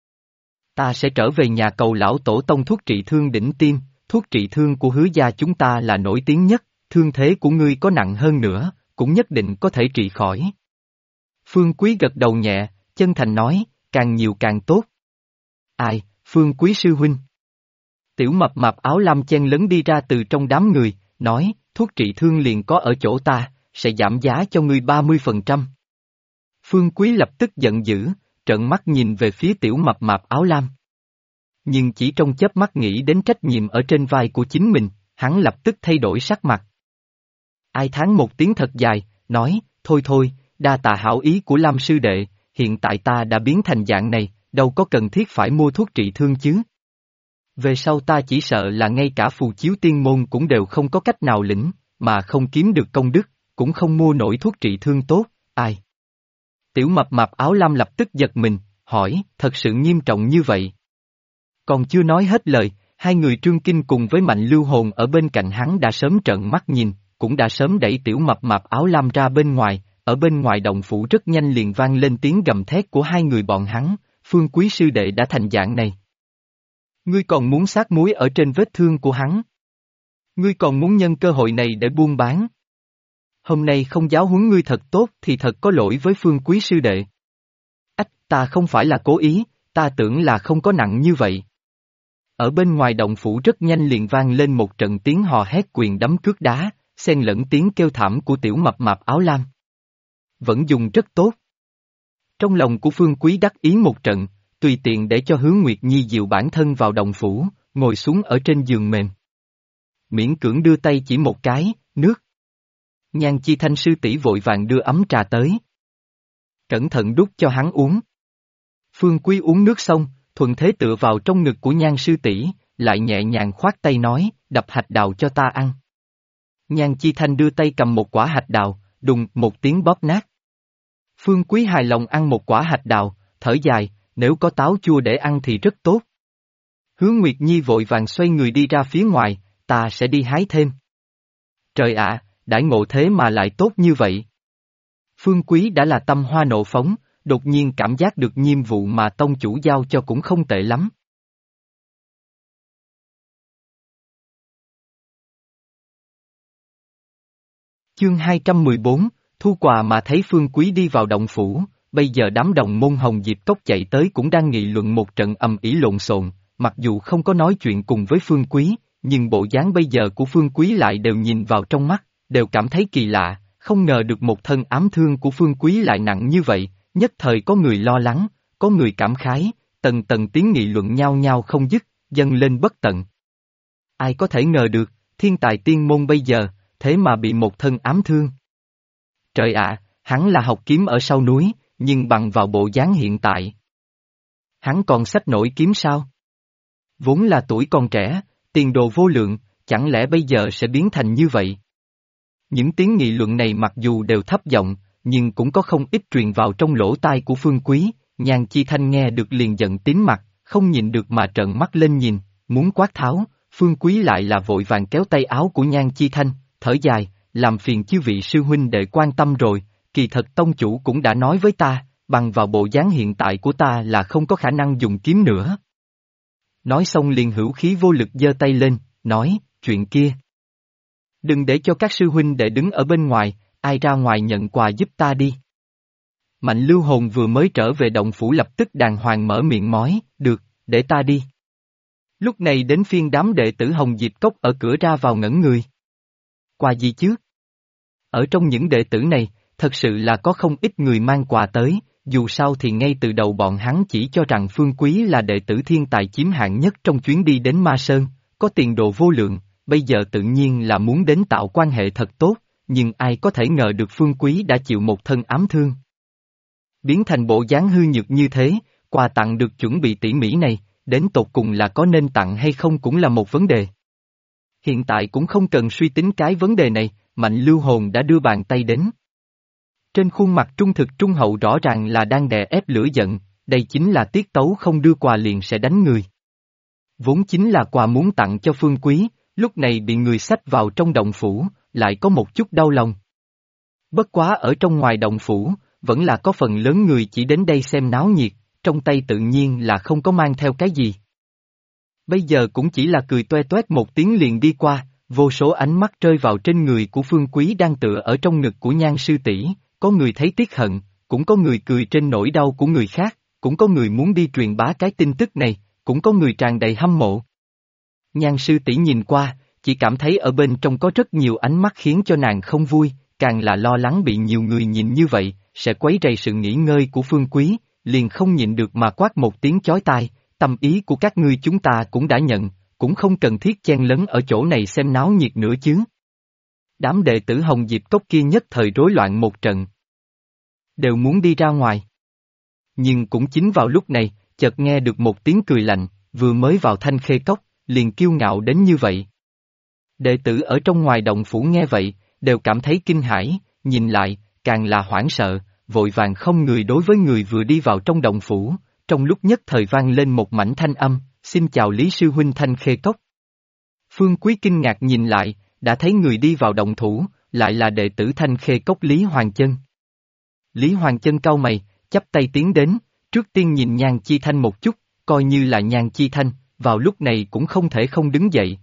Speaker 1: Ta sẽ trở về nhà cầu lão tổ tông thuốc trị thương đỉnh tim, thuốc trị thương của Hứa gia chúng ta là nổi tiếng nhất, thương thế của ngươi có nặng hơn nữa, cũng nhất định có thể trị khỏi. Phương Quý gật đầu nhẹ, chân thành nói, càng nhiều càng tốt. Ai, Phương Quý sư huynh. Tiểu mập mạp áo lam chen lấn đi ra từ trong đám người, nói, thuốc trị thương liền có ở chỗ ta, sẽ giảm giá cho ngươi 30%. Phương Quý lập tức giận dữ, trợn mắt nhìn về phía tiểu mập mạp áo lam. Nhưng chỉ trong chớp mắt nghĩ đến trách nhiệm ở trên vai của chính mình, hắn lập tức thay đổi sắc mặt. Ai thán một tiếng thật dài, nói, thôi, đa tạ hảo ý của Lam sư đệ, hiện tại ta đã biến thành dạng này, đâu có cần thiết phải mua thuốc trị thương chứ. Về sau ta chỉ sợ là ngay cả phù chiếu tiên môn cũng đều không có cách nào lĩnh, mà không kiếm được công đức, cũng không mua nổi thuốc trị thương tốt, ai. Tiểu mập mạp áo lam lập tức giật mình, hỏi, thật sự nghiêm trọng như vậy. Còn chưa nói hết lời, hai người Trương Kinh cùng với Mạnh Lưu Hồn ở bên cạnh hắn đã sớm trợn mắt nhìn, cũng đã sớm đẩy tiểu mập mạp áo lam ra bên ngoài, ở bên ngoài động phủ rất nhanh liền vang lên tiếng gầm thét của hai người bọn hắn, Phương Quý sư đệ đã thành dạng này. Ngươi còn muốn sát muối ở trên vết thương của hắn. Ngươi còn muốn nhân cơ hội này để buôn bán. Hôm nay không giáo huấn ngươi thật tốt thì thật có lỗi với Phương Quý sư đệ. Ách, ta không phải là cố ý, ta tưởng là không có nặng như vậy. Ở bên ngoài động phủ rất nhanh liền vang lên một trận tiếng hò hét quyền đấm cước đá, xen lẫn tiếng kêu thảm của tiểu mập mạp áo lam. Vẫn dùng rất tốt. Trong lòng của Phương Quý đắc ý một trận, tùy tiện để cho Hứa Nguyệt Nhi dìu bản thân vào động phủ, ngồi xuống ở trên giường mềm. Miễn cưỡng đưa tay chỉ một cái, nước. Nhan Chi Thanh sư tỷ vội vàng đưa ấm trà tới. Cẩn thận đút cho hắn uống. Phương Quý uống nước xong, thuận thế tựa vào trong ngực của Nhan sư tỷ, lại nhẹ nhàng khoát tay nói, đập hạch đào cho ta ăn. Nhan Chi Thanh đưa tay cầm một quả hạch đào, đùng một tiếng bóp nát. Phương Quý hài lòng ăn một quả hạch đào, thở dài, nếu có táo chua để ăn thì rất tốt. Hứa Nguyệt Nhi vội vàng xoay người đi ra phía ngoài, ta sẽ đi hái thêm. Trời ạ, đãi ngộ thế mà lại tốt như vậy. Phương Quý đã là tâm hoa nộ phóng, đột nhiên cảm giác được nhiệm vụ mà tông chủ giao cho cũng không tệ lắm. Chương 214, thu quà mà thấy Phương Quý đi vào động phủ, bây giờ đám đồng môn Hồng Diệp Cốc chạy tới cũng đang nghị luận một trận ầm ĩ lộn xộn, mặc dù không có nói chuyện cùng với Phương Quý, nhưng bộ dáng bây giờ của Phương Quý lại đều nhìn vào trong mắt, đều cảm thấy kỳ lạ, không ngờ được một thân ám thương của Phương Quý lại nặng như vậy, nhất thời có người lo lắng, có người cảm khái, tầng tầng tiếng nghị luận nhao nhao không dứt, dâng lên bất tận. Ai có thể ngờ được, thiên tài tiên môn bây giờ, thế mà bị một thân ám thương. Trời ạ, hắn là học kiếm ở sau núi, nhưng bằng vào bộ dáng hiện tại. Hắn còn xách nổi kiếm sao? Vốn là tuổi còn trẻ, tiền đồ vô lượng, chẳng lẽ bây giờ sẽ biến thành như vậy? Những tiếng nghị luận này mặc dù đều thấp giọng, nhưng cũng có không ít truyền vào trong lỗ tai của Phương Quý, Nhan Chi Thanh nghe được liền giận tím mặt, không nhìn được mà trợn mắt lên nhìn, muốn quát tháo, Phương Quý lại là vội vàng kéo tay áo của Nhan Chi Thanh, thở dài, làm phiền chư vị sư huynh đệ quan tâm rồi, kỳ thật tông chủ cũng đã nói với ta, bằng vào bộ dáng hiện tại của ta là không có khả năng dùng kiếm nữa. Nói xong liền hữu khí vô lực giơ tay lên, nói, chuyện kia. Đừng để cho các sư huynh đệ đứng ở bên ngoài, ai ra ngoài nhận quà giúp ta đi. Mạnh Lưu Hồn vừa mới trở về động phủ lập tức đàng hoàng mở miệng mói, được, để ta đi. Lúc này đến phiên đám đệ tử Hồng Diệp Cốc ở cửa ra vào ngẩn người. Quà gì chứ? Ở trong những đệ tử này, thật sự là có không ít người mang quà tới, dù sao thì ngay từ đầu bọn hắn chỉ cho rằng Phương Quý là đệ tử thiên tài chiếm hạng nhất trong chuyến đi đến Ma Sơn, có tiền đồ vô lượng, bây giờ tự nhiên là muốn đến tạo quan hệ thật tốt, nhưng ai có thể ngờ được Phương Quý đã chịu một thân ám thương. Biến thành bộ dáng hư nhược như thế, quà tặng được chuẩn bị tỉ mỉ này, đến tột cùng là có nên tặng hay không cũng là một vấn đề. Hiện tại cũng không cần suy tính cái vấn đề này, Mạnh Lưu Hồn đã đưa bàn tay đến. Trên khuôn mặt trung thực trung hậu rõ ràng là đang đè ép lửa giận, đây chính là tiết tấu không đưa quà liền sẽ đánh người. Vốn chính là quà muốn tặng cho Phương Quý, lúc này bị người xách vào trong động phủ, lại có một chút đau lòng. Bất quá ở trong ngoài động phủ, vẫn là có phần lớn người chỉ đến đây xem náo nhiệt, trong tay tự nhiên là không có mang theo cái gì. Bây giờ cũng chỉ là cười toe toét một tiếng liền đi qua, vô số ánh mắt rơi vào trên người của Phương Quý đang tựa ở trong ngực của Nhan sư tỷ, có người thấy tiếc hận, cũng có người cười trên nỗi đau của người khác, cũng có người muốn đi truyền bá cái tin tức này, cũng có người tràn đầy hâm mộ. Nhan sư tỷ nhìn qua, chỉ cảm thấy ở bên trong có rất nhiều ánh mắt khiến cho nàng không vui, càng là lo lắng bị nhiều người nhìn như vậy, sẽ quấy rầy sự nghỉ ngơi của Phương Quý, liền không nhịn được mà quát một tiếng chói tai, tâm ý của các ngươi chúng ta cũng đã nhận, cũng không cần thiết chen lấn ở chỗ này xem náo nhiệt nữa chứ. Đám đệ tử Hồng Diệp Cốc kia nhất thời rối loạn một trận. Đều muốn đi ra ngoài. Nhưng cũng chính vào lúc này, chợt nghe được một tiếng cười lạnh, vừa mới vào Thanh Khê Cốc, liền kiêu ngạo đến như vậy. Đệ tử ở trong ngoài động phủ nghe vậy, đều cảm thấy kinh hãi, nhìn lại, càng là hoảng sợ, vội vàng không người đối với người vừa đi vào trong động phủ, trong lúc nhất thời vang lên một mảnh thanh âm, xin chào Lý Sư Huynh Thanh Khê Cốc. Phương Quý kinh ngạc nhìn lại, đã thấy người đi vào động thủ, lại là đệ tử Thanh Khê Cốc Lý Hoàng Chân. Lý Hoàng Chân cau mày, chắp tay tiến đến, Trước tiên nhìn Nhan Chi Thanh một chút, coi như là Nhan Chi Thanh, vào lúc này cũng không thể không đứng dậy.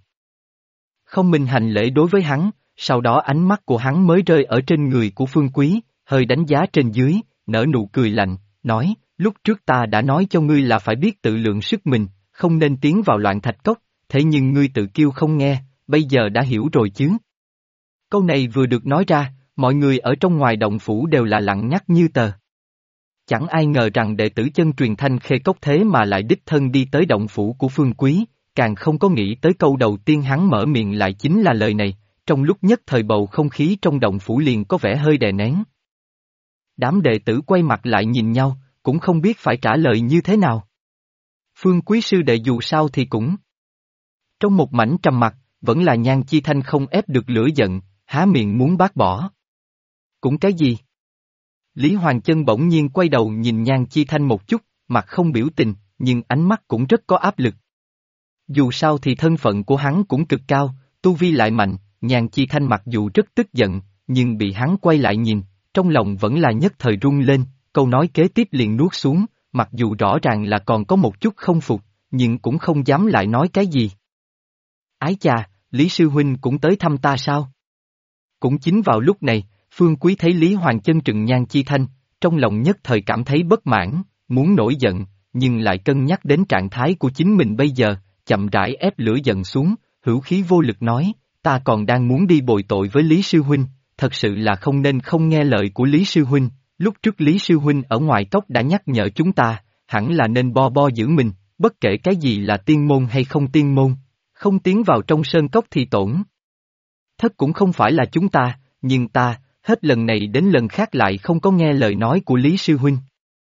Speaker 1: Không mình hành lễ đối với hắn, sau đó ánh mắt của hắn mới rơi ở trên người của Phương Quý, hơi đánh giá trên dưới, nở nụ cười lạnh, nói, lúc trước ta đã nói cho ngươi là phải biết tự lượng sức mình, không nên tiến vào Loạn Thạch Cốc, thế nhưng ngươi tự kiêu không nghe, bây giờ đã hiểu rồi chứ. Câu này vừa được nói ra, mọi người ở trong ngoài động phủ đều là lặng ngắt như tờ. Chẳng ai ngờ rằng đệ tử chân truyền Thanh Khê Cốc thế mà lại đích thân đi tới động phủ của Phương Quý, càng không có nghĩ tới câu đầu tiên hắn mở miệng lại chính là lời này, trong lúc nhất thời bầu không khí trong động phủ liền có vẻ hơi đè nén. Đám đệ tử quay mặt lại nhìn nhau, cũng không biết phải trả lời như thế nào. Phương Quý sư đệ dù sao thì cũng. Trong một mảnh trầm mặc, vẫn là Nhan Chi Thanh không ép được lửa giận, há miệng muốn bác bỏ. Cũng cái gì? Lý Hoàng Chân bỗng nhiên quay đầu nhìn Nhan Chi Thanh một chút, mặt không biểu tình, nhưng ánh mắt cũng rất có áp lực. Dù sao thì thân phận của hắn cũng cực cao, tu vi lại mạnh, Nhan Chi Thanh mặc dù rất tức giận, nhưng bị hắn quay lại nhìn, trong lòng vẫn là nhất thời rung lên, câu nói kế tiếp liền nuốt xuống, mặc dù rõ ràng là còn có một chút không phục, nhưng cũng không dám lại nói cái gì. Ái chà, Lý Sư Huynh cũng tới thăm ta sao? Cũng chính vào lúc này, Phương Quý thấy Lý Hoàng Chân trừng Nhan Chi Thanh, trong lòng nhất thời cảm thấy bất mãn, muốn nổi giận, nhưng lại cân nhắc đến trạng thái của chính mình bây giờ, chậm rãi ép lửa giận xuống, hữu khí vô lực nói, ta còn đang muốn đi bồi tội với Lý Sư Huynh, thật sự là không nên không nghe lời của Lý Sư Huynh, lúc trước Lý Sư Huynh ở ngoài cốc đã nhắc nhở chúng ta, hẳn là nên bo giữ mình, bất kể cái gì là tiên môn hay không tiên môn, không tiến vào trong sơn cốc thì tổn. Thất cũng không phải là chúng ta, nhưng ta, hết lần này đến lần khác lại không có nghe lời nói của Lý Sư Huynh.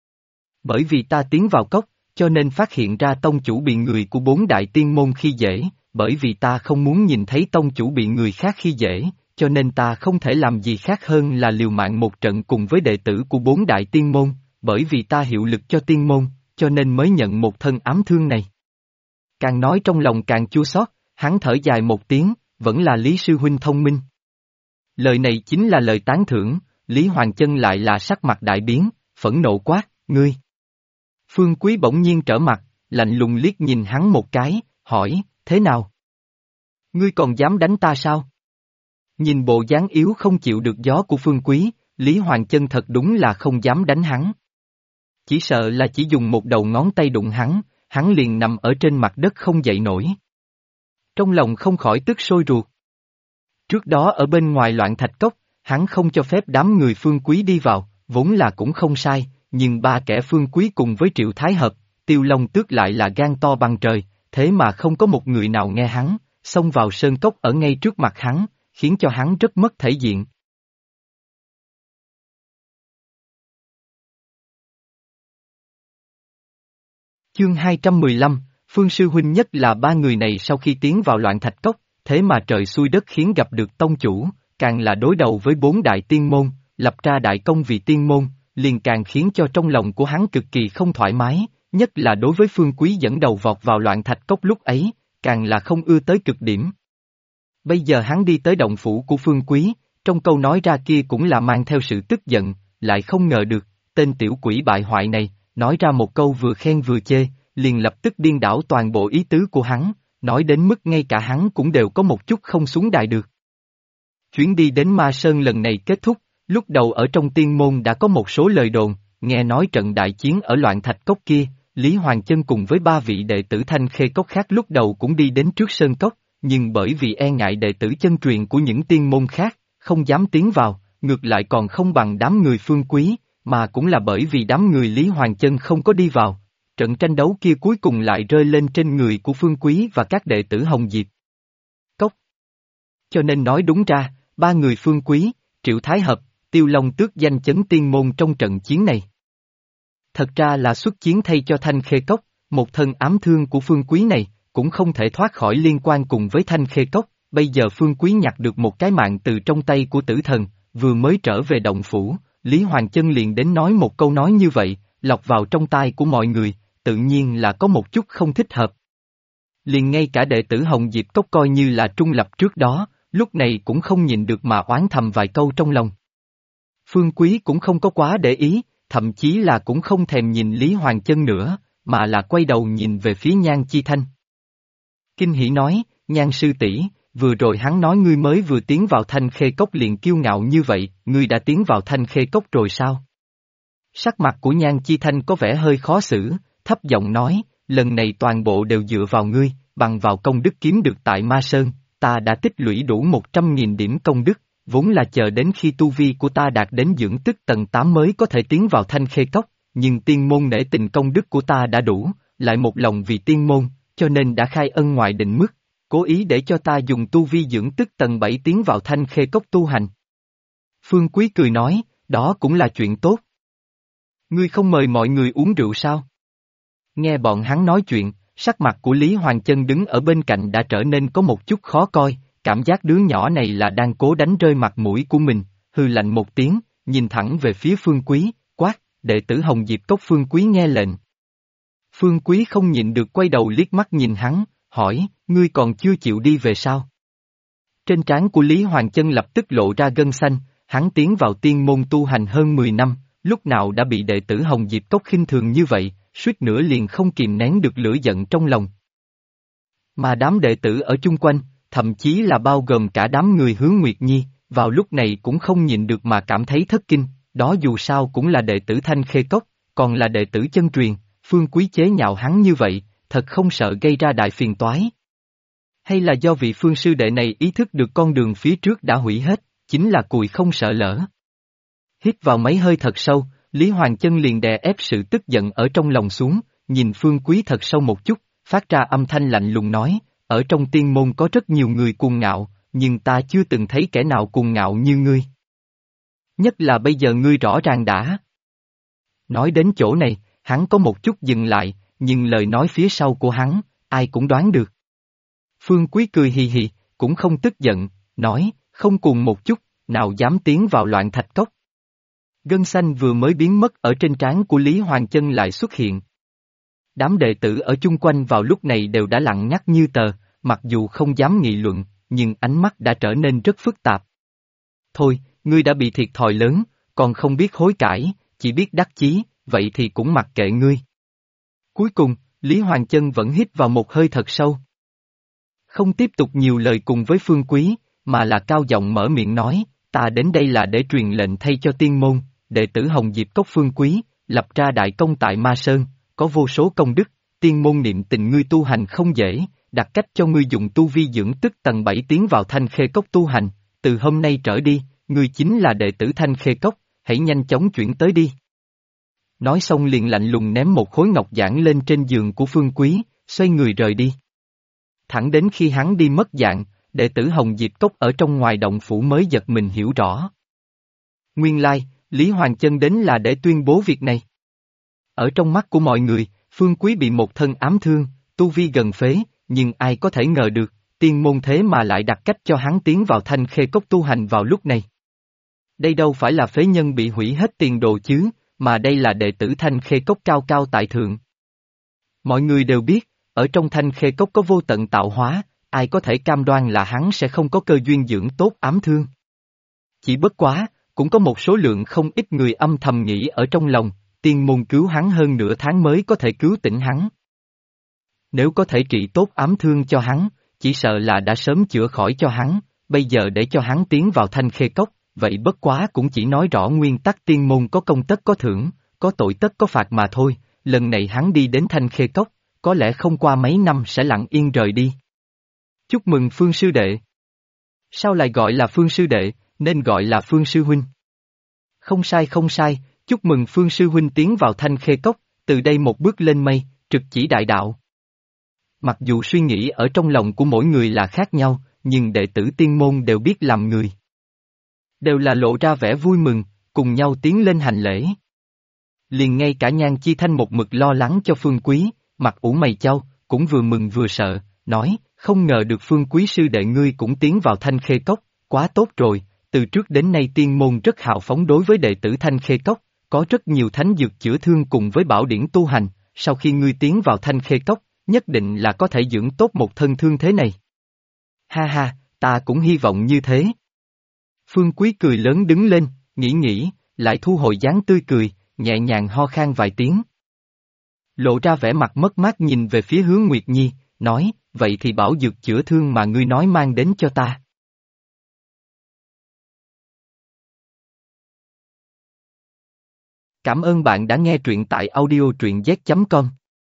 Speaker 1: Bởi vì ta tiến vào cốc, cho nên phát hiện ra tông chủ bị người của 4 đại tiên môn khi dễ, bởi vì ta không muốn nhìn thấy tông chủ bị người khác khi dễ, cho nên ta không thể làm gì khác hơn là liều mạng một trận cùng với đệ tử của 4 đại tiên môn, bởi vì ta hiệu lực cho tiên môn, cho nên mới nhận một thân ám thương này. Càng nói trong lòng càng chua xót, hắn thở dài một tiếng, vẫn là Lý Sư Huynh thông minh. Lời này chính là lời tán thưởng, Lý Hoàng Chân lại là sắc mặt đại biến, phẫn nộ quát, ngươi. Phương Quý bỗng nhiên trở mặt, lạnh lùng liếc nhìn hắn một cái, hỏi, thế nào? Ngươi còn dám đánh ta sao? Nhìn bộ dáng yếu không chịu được gió của Phương Quý, Lý Hoàng Chân thật đúng là không dám đánh hắn. Chỉ sợ là chỉ dùng một đầu ngón tay đụng hắn liền nằm ở trên mặt đất không dậy nổi. Trong lòng không khỏi tức sôi ruột. Trước đó ở bên ngoài Loạn Thạch Cốc, hắn không cho phép đám người Phương Quý đi vào, vốn là cũng không sai, nhưng 3 kẻ Phương Quý cùng với Triệu Thái Hợp, Tiêu Long Tước lại là gan to bằng trời, thế mà không có một người nào nghe hắn, xông vào sơn cốc ở ngay trước mặt hắn, khiến cho hắn rất mất thể diện. Chương 215, Phương Sư Huynh nhất là 3 người này sau khi tiến vào Loạn Thạch Cốc, thế mà trời xui đất khiến gặp được tông chủ, càng là đối đầu với 4 đại tiên môn, lập ra đại công vì tiên môn, liền càng khiến cho trong lòng của hắn cực kỳ không thoải mái, nhất là đối với Phương Quý dẫn đầu vọt vào Loạn Thạch Cốc lúc ấy, càng là không ưa tới cực điểm. Bây giờ hắn đi tới động phủ của Phương Quý, trong câu nói ra kia cũng là mang theo sự tức giận, lại không ngờ được, tên tiểu quỷ bại hoại này, nói ra một câu vừa khen vừa chê, liền lập tức điên đảo toàn bộ ý tứ của hắn, nói đến mức ngay cả hắn cũng đều có một chút không xuống đài được. Chuyến đi đến Ma Sơn lần này kết thúc, lúc đầu ở trong tiên môn đã có một số lời đồn, nghe nói trận đại chiến ở Loạn Thạch Cốc kia, Lý Hoàng Chân cùng với 3 vị đệ tử Thanh Khê Cốc khác lúc đầu cũng đi đến trước Sơn Cốc, nhưng bởi vì e ngại đệ tử chân truyền của những tiên môn khác, không dám tiến vào, ngược lại còn không bằng đám người Phương Quý, mà cũng là bởi vì đám người Lý Hoàng Chân không có đi vào. Trận tranh đấu kia cuối cùng lại rơi lên trên người của Phương Quý và các đệ tử Hồng Diệp Cốc. Cho nên nói đúng ra, 3 người Phương Quý, Triệu Thái Hợp, Tiêu Long Tước danh chấn tiên môn trong trận chiến này. Thật ra là xuất chiến thay cho Thanh Khê Cốc, một thân ám thương của Phương Quý này, cũng không thể thoát khỏi liên quan cùng với Thanh Khê Cốc, bây giờ Phương Quý nhặt được một cái mạng từ trong tay của tử thần, vừa mới trở về động phủ, Lý Hoàng Chân liền đến nói một câu nói như vậy, lọc vào trong tai của mọi người, tự nhiên là có một chút không thích hợp. Liền ngay cả đệ tử Hồng Diệp Cốc coi như là trung lập trước đó, lúc này cũng không nhìn được mà oán thầm vài câu trong lòng. Phương Quý cũng không có quá để ý, thậm chí là cũng không thèm nhìn Lý Hoàng Chân nữa, mà là quay đầu nhìn về phía Nhan Chi Thanh. Kinh hỉ nói, Nhan sư tỷ, vừa rồi hắn nói ngươi mới vừa tiến vào Thanh Khê Cốc liền kiêu ngạo như vậy, ngươi đã tiến vào Thanh Khê Cốc rồi sao? Sắc mặt của Nhan Chi Thanh có vẻ hơi khó xử, thấp giọng nói, lần này toàn bộ đều dựa vào ngươi, bằng vào công đức kiếm được tại Ma Sơn, ta đã tích lũy đủ 100.000 điểm công đức, vốn là chờ đến khi tu vi của ta đạt đến dưỡng tức tầng 8 mới có thể tiến vào Thanh Khê Cốc, nhưng tiên môn nể tình công đức của ta đã đủ, lại một lòng vì tiên môn, cho nên đã khai ân ngoài định mức, cố ý để cho ta dùng tu vi dưỡng tức tầng 7 tiến vào Thanh Khê Cốc tu hành. Phương Quý cười nói, đó cũng là chuyện tốt. Ngươi không mời mọi người uống rượu sao? Nghe bọn hắn nói chuyện, sắc mặt của Lý Hoàng Chân đứng ở bên cạnh đã trở nên có một chút khó coi, cảm giác đứa nhỏ này là đang cố đánh rơi mặt mũi của mình, hừ lạnh một tiếng, nhìn thẳng về phía Phương Quý, quát, đệ tử Hồng Diệp Cốc Phương Quý nghe lệnh. Phương Quý không nhịn được quay đầu liếc mắt nhìn hắn, hỏi, ngươi còn chưa chịu đi về sao? Trên trán của Lý Hoàng Chân lập tức lộ ra gân xanh, hắn tiến vào tiên môn tu hành hơn 10 năm, lúc nào đã bị đệ tử Hồng Diệp Cốc khinh thường như vậy, suýt nữa liền không kìm nén được lửa giận trong lòng. Mà đám đệ tử ở chung quanh, thậm chí là bao gồm cả đám người Hướng Nguyệt Nhi, vào lúc này cũng không nhịn được mà cảm thấy thất kinh, đó dù sao cũng là đệ tử Thanh Khê Cốc, còn là đệ tử chân truyền, Phương Quý chế nhạo hắn như vậy, thật không sợ gây ra đại phiền toái. Hay là do vị Phương sư đệ này ý thức được con đường phía trước đã hủy hết, chính là cùi không sợ lỡ. Hít vào mấy hơi thật sâu, Lý Hoàng Chân liền đè ép sự tức giận ở trong lòng xuống, nhìn Phương Quý thật sâu một chút, phát ra âm thanh lạnh lùng nói, ở trong tiên môn có rất nhiều người cuồng ngạo, nhưng ta chưa từng thấy kẻ nào cuồng ngạo như ngươi. Nhất là bây giờ ngươi rõ ràng đã. Nói đến chỗ này, hắn có một chút dừng lại, nhưng lời nói phía sau của hắn, ai cũng đoán được. Phương Quý cười hì hì, cũng không tức giận, nói, không cuồng một chút, nào dám tiến vào Loạn Thạch Cốc. Gân xanh vừa mới biến mất ở trên trán của Lý Hoàng Chân lại xuất hiện. Đám đệ tử ở chung quanh vào lúc này đều đã lặng ngắt như tờ, mặc dù không dám nghị luận, nhưng ánh mắt đã trở nên rất phức tạp. Thôi, ngươi đã bị thiệt thòi lớn, còn không biết hối cải, chỉ biết đắc chí, vậy thì cũng mặc kệ ngươi. Cuối cùng, Lý Hoàng Chân vẫn hít vào một hơi thật sâu. Không tiếp tục nhiều lời cùng với Phương Quý, mà là cao giọng mở miệng nói, ta đến đây là để truyền lệnh thay cho tiên môn, đệ tử Hồng Diệp Cốc Phương Quý, lập ra đại công tại Ma Sơn, có vô số công đức, tiên môn niệm tình ngươi tu hành không dễ, đặt cách cho ngươi dùng tu vi dưỡng tức tầng 7 tiến vào Thanh Khê Cốc tu hành, từ hôm nay trở đi, ngươi chính là đệ tử Thanh Khê Cốc, hãy nhanh chóng chuyển tới đi. Nói xong liền lạnh lùng ném một khối ngọc giản lên trên giường của Phương Quý, xoay người rời đi. Thẳng đến khi hắn đi mất dạng, đệ tử Hồng Diệp Cốc ở trong ngoài động phủ mới giật mình hiểu rõ. Nguyên lai, Lý Hoàng Chân đến là để tuyên bố việc này. Ở trong mắt của mọi người, Phương Quý bị một thân ám thương, tu vi gần phế, nhưng ai có thể ngờ được, tiên môn thế mà lại đặt cách cho hắn tiến vào Thanh Khê Cốc tu hành vào lúc này. Đây đâu phải là phế nhân bị hủy hết tiền đồ chứ, mà đây là đệ tử Thanh Khê Cốc cao cao tại thượng. Mọi người đều biết, ở trong Thanh Khê Cốc có vô tận tạo hóa, ai có thể cam đoan là hắn sẽ không có cơ duyên dưỡng tốt ám thương. Chỉ bất quá, cũng có một số lượng không ít người âm thầm nghĩ ở trong lòng, tiên môn cứu hắn hơn nửa tháng mới có thể cứu tỉnh hắn. Nếu có thể trị tốt ám thương cho hắn, chỉ sợ là đã sớm chữa khỏi cho hắn, bây giờ để cho hắn tiến vào Thanh Khê Cốc, vậy bất quá cũng chỉ nói rõ nguyên tắc tiên môn có công tất có thưởng, có tội tất có phạt mà thôi, lần này hắn đi đến Thanh Khê Cốc, có lẽ không qua mấy năm sẽ lặng yên rời đi. Chúc mừng Phương sư đệ. Sao lại gọi là Phương sư đệ, nên gọi là Phương sư huynh. Không sai không sai, chúc mừng Phương sư huynh tiến vào Thanh Khê Cốc, từ đây một bước lên mây, trực chỉ đại đạo. Mặc dù suy nghĩ ở trong lòng của mỗi người là khác nhau, nhưng đệ tử tiên môn đều biết làm người. Đều là lộ ra vẻ vui mừng, cùng nhau tiến lên hành lễ. Liền ngay cả Nhan Chi Thanh một mực lo lắng cho Phương Quý, mặt ủ mày chau, cũng vừa mừng vừa sợ, nói, không ngờ được Phương Quý sư đệ ngươi cũng tiến vào Thanh Khê Cốc, quá tốt rồi, từ trước đến nay tiên môn rất hào phóng đối với đệ tử Thanh Khê Cốc, có rất nhiều thánh dược chữa thương cùng với bảo điển tu hành, sau khi ngươi tiến vào Thanh Khê Cốc, nhất định là có thể dưỡng tốt một thân thương thế này. Ha ha, ta cũng hy vọng như thế. Phương Quý cười lớn đứng lên, nghĩ, lại thu hồi dáng tươi cười, nhẹ nhàng ho khan vài tiếng. Lộ ra vẻ mặt mất mát nhìn về phía Hứa Nguyệt Nhi, nói, vậy thì bảo dược chữa thương mà ngươi nói mang đến cho ta. Cảm ơn bạn đã nghe truyện tại audio truyện z.com.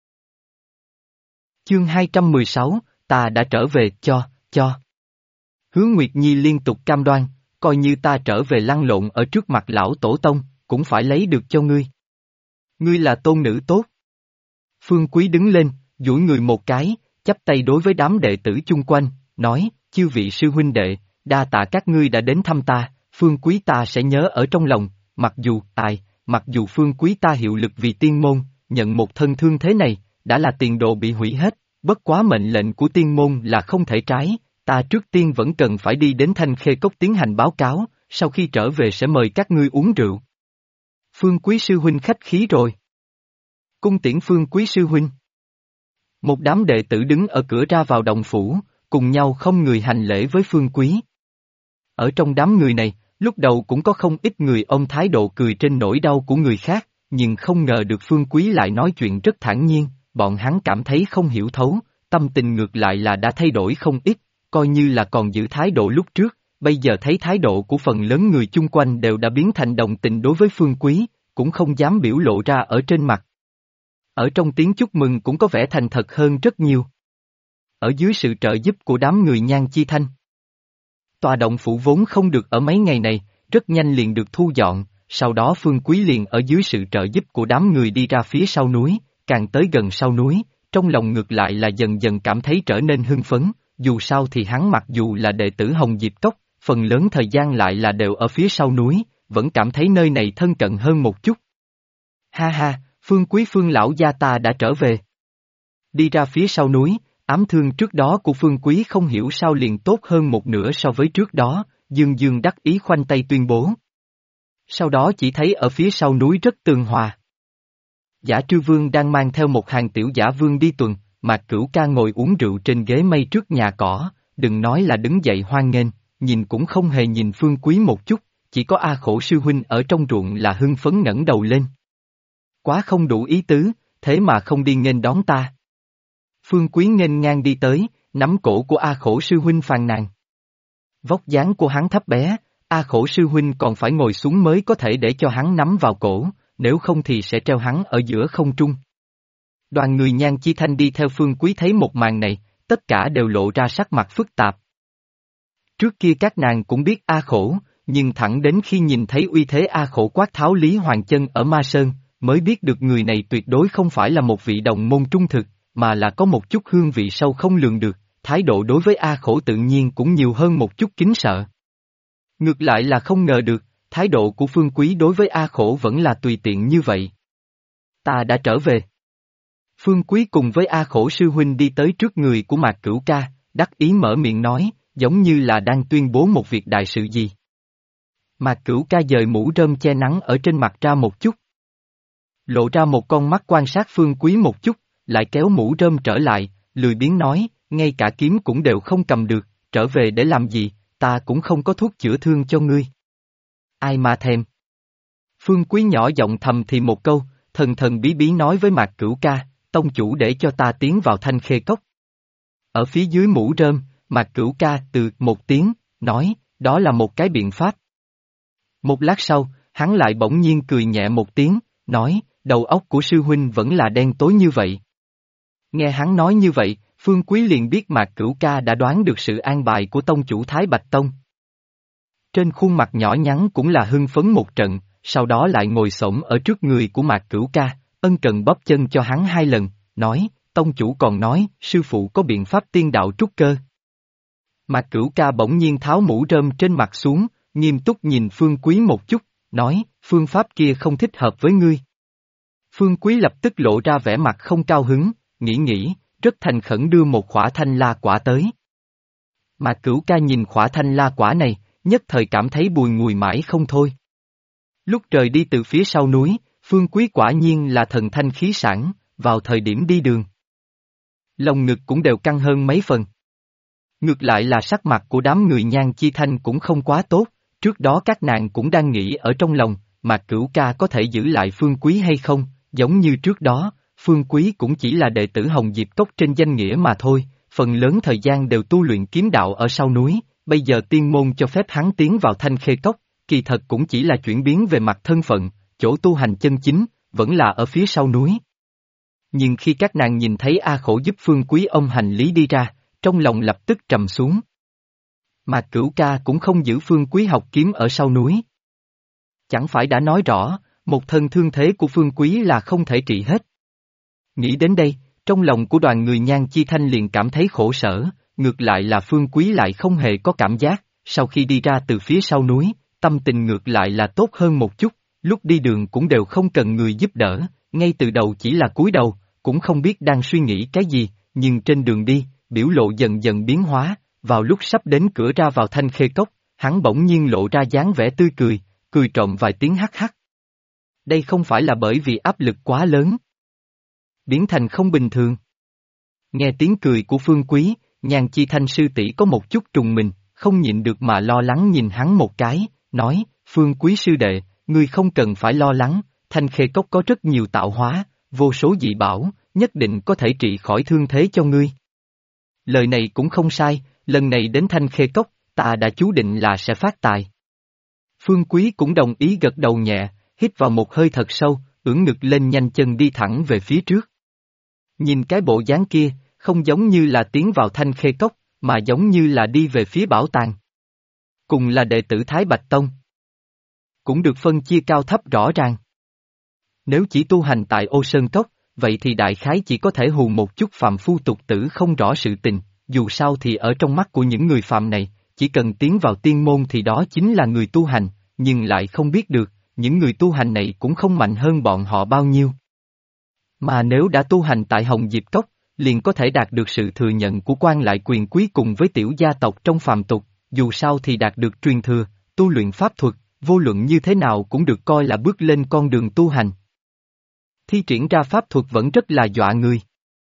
Speaker 1: Chương 216, ta đã trở về, cho. Hứa Nguyệt Nhi liên tục cam đoan, coi như ta trở về lăn lộn ở trước mặt lão tổ tông, cũng phải lấy được cho ngươi. Ngươi là tôn nữ tốt. Phương Quý đứng lên, duỗi người một cái, chắp tay đối với đám đệ tử chung quanh, nói, chư vị sư huynh đệ, đa tạ các ngươi đã đến thăm ta, Phương Quý ta sẽ nhớ ở trong lòng, mặc dù Phương Quý ta hiệu lực vì tiên môn, nhận một thân thương thế này, đã là tiền đồ bị hủy hết, bất quá mệnh lệnh của tiên môn là không thể trái, ta trước tiên vẫn cần phải đi đến Thanh Khê Cốc tiến hành báo cáo, sau khi trở về sẽ mời các ngươi uống rượu. Phương Quý sư huynh khách khí rồi. Cung tiễn Phương Quý sư huynh. Một đám đệ tử đứng ở cửa ra vào động phủ, cùng nhau không người hành lễ với Phương Quý. Ở trong đám người này, lúc đầu cũng có không ít người ôm thái độ cười trên nỗi đau của người khác, nhưng không ngờ được Phương Quý lại nói chuyện rất thản nhiên, bọn hắn cảm thấy không hiểu thấu, tâm tình ngược lại là đã thay đổi không ít, coi như là còn giữ thái độ lúc trước, bây giờ thấy thái độ của phần lớn người chung quanh đều đã biến thành đồng tình đối với Phương Quý, cũng không dám biểu lộ ra ở trên mặt. Ở trong tiếng chúc mừng cũng có vẻ thành thật hơn rất nhiều. Ở dưới sự trợ giúp của đám người Nhan Chi Thanh. Tòa động phủ vốn không được ở mấy ngày này, rất nhanh liền được thu dọn, sau đó Phương Quý liền ở dưới sự trợ giúp của đám người đi ra phía sau núi, càng tới gần sau núi, trong lòng ngược lại là dần dần cảm thấy trở nên hưng phấn, dù sao thì hắn mặc dù là đệ tử Hồng Diệp Cốc, phần lớn thời gian lại là đều ở phía sau núi, vẫn cảm thấy nơi này thân cận hơn một chút. Ha ha, Phương Quý Phương lão gia ta đã trở về. Đi ra phía sau núi, ám thương trước đó của Phương Quý không hiểu sao liền tốt hơn một nửa so với trước đó, dương dương đắc ý khoanh tay tuyên bố. Sau đó chỉ thấy ở phía sau núi rất tường hòa. Giả Trư Vương đang mang theo một hàng tiểu giả vương đi tuần, Mạc Cửu Ca ngồi uống rượu trên ghế mây trước nhà cỏ, đừng nói là đứng dậy hoan nghênh, nhìn cũng không hề nhìn Phương Quý một chút, chỉ có A Khổ sư huynh ở trong ruộng là hưng phấn ngẩng đầu lên. Quá không đủ ý tứ, thế mà không đi nghênh đón ta. Phương Quý nghênh ngang đi tới, nắm cổ của A Khổ sư huynh phàn nàn. Vóc dáng của hắn thấp bé, A Khổ sư huynh còn phải ngồi xuống mới có thể để cho hắn nắm vào cổ, nếu không thì sẽ treo hắn ở giữa không trung. Đoàn người Nhan Chi Thanh đi theo Phương Quý thấy một màn này, tất cả đều lộ ra sắc mặt phức tạp. Trước kia các nàng cũng biết A Khổ, nhưng thẳng đến khi nhìn thấy uy thế A Khổ quát tháo Lý Hoàng Chân ở Ma Sơn, mới biết được người này tuyệt đối không phải là một vị đồng môn trung thực, mà là có một chút hương vị sâu không lường được, thái độ đối với A Khổ tự nhiên cũng nhiều hơn một chút kính sợ. Ngược lại là không ngờ được, thái độ của Phương Quý đối với A Khổ vẫn là tùy tiện như vậy. Ta đã trở về. Phương Quý cùng với A Khổ sư huynh đi tới trước người của Mạc Cửu Ca, đắc ý mở miệng nói, giống như là đang tuyên bố một việc đại sự gì. Mạc Cửu Ca dời mũ rơm che nắng ở trên mặt ra một chút. Lộ ra một con mắt quan sát Phương Quý một chút, lại kéo mũ rơm trở lại, lười biếng nói, ngay cả kiếm cũng đều không cầm được, trở về để làm gì, ta cũng không có thuốc chữa thương cho ngươi. Ai mà thèm. Phương Quý nhỏ giọng thầm thì một câu, thần thần bí bí nói với Mạc Cửu Ca, tông chủ để cho ta tiến vào Thanh Khê Cốc. Ở phía dưới mũ rơm, Mạc Cửu Ca từ một tiếng, nói, đó là một cái biện pháp. Một lát sau, hắn lại bỗng nhiên cười nhẹ một tiếng, nói, đầu óc của sư huynh vẫn là đen tối như vậy. Nghe hắn nói như vậy, Phương Quý liền biết Mạc Cửu Ca đã đoán được sự an bài của tông chủ Thái Bạch Tông. Trên khuôn mặt nhỏ nhắn cũng là hưng phấn một trận, sau đó lại ngồi xổm ở trước người của Mạc Cửu Ca, ân cần bóp chân cho hắn 2 lần, nói, tông chủ còn nói, sư phụ có biện pháp tiên đạo trúc cơ. Mạc Cửu Ca bỗng nhiên tháo mũ rơm trên mặt xuống, nghiêm túc nhìn Phương Quý một chút, nói, phương pháp kia không thích hợp với ngươi. Phương Quý lập tức lộ ra vẻ mặt không cao hứng, nghĩ, rất thành khẩn đưa một khỏa thanh la quả tới. Mạc Cửu Ca nhìn khỏa thanh la quả này, nhất thời cảm thấy bùi ngùi mãi không thôi. Lúc trời đi từ phía sau núi, Phương Quý quả nhiên là thần thanh khí sảng, vào thời điểm đi đường. Lòng ngực cũng đều căng hơn mấy phần. Ngược lại là sắc mặt của đám người Nhan Chi Thanh cũng không quá tốt, trước đó các nàng cũng đang nghĩ ở trong lòng, Mạc Cửu Ca có thể giữ lại Phương Quý hay không, giống như trước đó, Phương Quý cũng chỉ là đệ tử Hồng Diệp Cốc trên danh nghĩa mà thôi, phần lớn thời gian đều tu luyện kiếm đạo ở sau núi, bây giờ tiên môn cho phép hắn tiến vào Thanh Khê Cốc, kỳ thật cũng chỉ là chuyển biến về mặt thân phận, chỗ tu hành chân chính, vẫn là ở phía sau núi. Nhưng khi các nàng nhìn thấy A Khổ giúp Phương Quý ông hành lý đi ra, trong lòng lập tức trầm xuống. Mạc Cửu Ca cũng không giữ Phương Quý học kiếm ở sau núi. Chẳng phải đã nói rõ, một thân thương thế của Phương Quý là không thể trị hết. Nghĩ đến đây, trong lòng của đoàn người Nhan Chi Thanh liền cảm thấy khổ sở, ngược lại là Phương Quý lại không hề có cảm giác, sau khi đi ra từ phía sau núi, tâm tình ngược lại là tốt hơn một chút, lúc đi đường cũng đều không cần người giúp đỡ, ngay từ đầu chỉ là cúi đầu, cũng không biết đang suy nghĩ cái gì, nhưng trên đường đi, biểu lộ dần dần biến hóa, vào lúc sắp đến cửa ra vào Thanh Khê Cốc, hắn bỗng nhiên lộ ra dáng vẻ tươi cười, cười trộm vài tiếng hắc hắc. Đây không phải là bởi vì áp lực quá lớn, biến thành không bình thường. Nghe tiếng cười của Phương Quý, Nhan Chi Thanh sư tỷ có một chút trùng mình, không nhịn được mà lo lắng nhìn hắn một cái, nói, Phương Quý sư đệ, ngươi không cần phải lo lắng, Thanh Khê Cốc có rất nhiều tạo hóa, vô số dị bảo, nhất định có thể trị khỏi thương thế cho ngươi. Lời này cũng không sai, lần này đến Thanh Khê Cốc, ta đã chú định là sẽ phát tài. Phương Quý cũng đồng ý gật đầu nhẹ, hít vào một hơi thật sâu, ưỡn ngực lên nhanh chân đi thẳng về phía trước. Nhìn cái bộ dáng kia, không giống như là tiến vào Thanh Khê Cốc, mà giống như là đi về phía bảo tàng. Cùng là đệ tử Thái Bạch Tông. Cũng được phân chia cao thấp rõ ràng. Nếu chỉ tu hành tại Ô Sơn Cốc, vậy thì đại khái chỉ có thể hù một chút phàm phu tục tử không rõ sự tình, dù sao thì ở trong mắt của những người phàm này, chỉ cần tiến vào tiên môn thì đó chính là người tu hành, nhưng lại không biết được, những người tu hành này cũng không mạnh hơn bọn họ bao nhiêu. Mà nếu đã tu hành tại Hồng Diệp Cốc, liền có thể đạt được sự thừa nhận của quan lại quyền quý cùng với tiểu gia tộc trong phàm tục, dù sao thì đạt được truyền thừa, tu luyện pháp thuật, vô luận như thế nào cũng được coi là bước lên con đường tu hành. Thi triển ra pháp thuật vẫn rất là dọa người.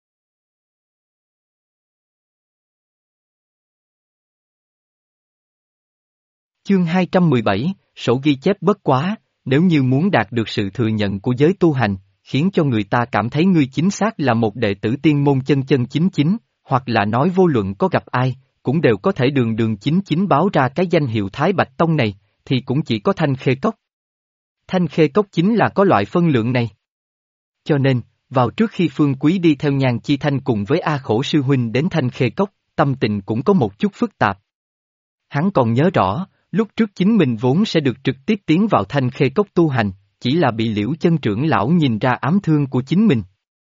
Speaker 1: Chương 217, sổ ghi chép bất quá, nếu như muốn đạt được sự thừa nhận của giới tu hành, khiến cho người ta cảm thấy ngươi chính xác là một đệ tử tiên môn chân chân chính chính, hoặc là nói vô luận có gặp ai, cũng đều có thể đường đường chính chính báo ra cái danh hiệu Thái Bạch Tông này, thì cũng chỉ có Thanh Khê Cốc. Thanh Khê Cốc chính là có loại phân lượng này. Cho nên, vào trước khi Phương Quý đi theo Nhan Chi Thanh cùng với A Khổ sư huynh đến Thanh Khê Cốc, tâm tình cũng có một chút phức tạp. Hắn còn nhớ rõ, lúc trước chính mình vốn sẽ được trực tiếp tiến vào Thanh Khê Cốc tu hành, chỉ là bị Liễu Chân trưởng lão nhìn ra ám thương của chính mình.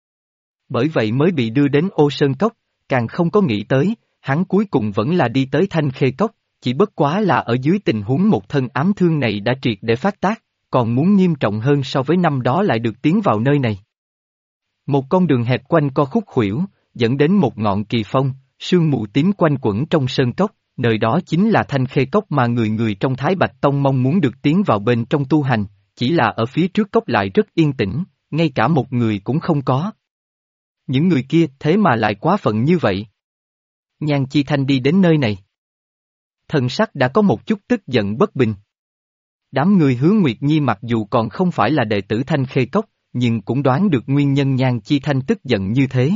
Speaker 1: Bởi vậy mới bị đưa đến Ô Sơn Cốc, càng không có nghĩ tới, hắn cuối cùng vẫn là đi tới Thanh Khê Cốc, chỉ bất quá là ở dưới tình huống một thân ám thương này đã triệt để phát tác, còn muốn nghiêm trọng hơn so với năm đó lại được tiến vào nơi này. Một con đường hẹp quanh co khúc khuỷu, dẫn đến một ngọn kỳ phong, sương mù tím quanh quẩn trong sơn cốc, nơi đó chính là Thanh Khê Cốc mà người người trong Thái Bạch Tông mong muốn được tiến vào bên trong tu hành, chỉ là ở phía trước cốc lại rất yên tĩnh, ngay cả một người cũng không có. Những người kia thế mà lại quá phận như vậy. Nhan Chi Thanh đi đến nơi này. Thần sắc đã có một chút tức giận bất bình. Đám người Hứa Nguyệt Nhi mặc dù còn không phải là đệ tử Thanh Khê Cốc, nhưng cũng đoán được nguyên nhân Nhan Chi Thanh tức giận như thế.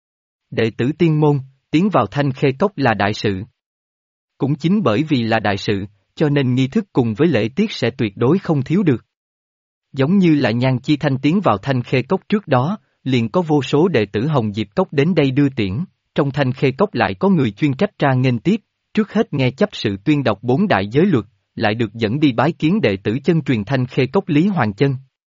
Speaker 1: Đệ tử tiên môn, tiến vào Thanh Khê Cốc là đại sự. Cũng chính bởi vì là đại sự, cho nên nghi thức cùng với lễ tiết sẽ tuyệt đối không thiếu được. Giống như là Nhan Chi Thanh tiến vào Thanh Khê Cốc trước đó, liền có vô số đệ tử Hồng Diệp Cốc đến đây đưa tiễn, trong Thanh Khê Cốc lại có người chuyên trách ra nghênh tiếp, trước hết nghe chấp sự tuyên đọc 4 đại giới luật, lại được dẫn đi bái kiến đệ tử chân truyền Thanh Khê Cốc Lý Hoàng Chân.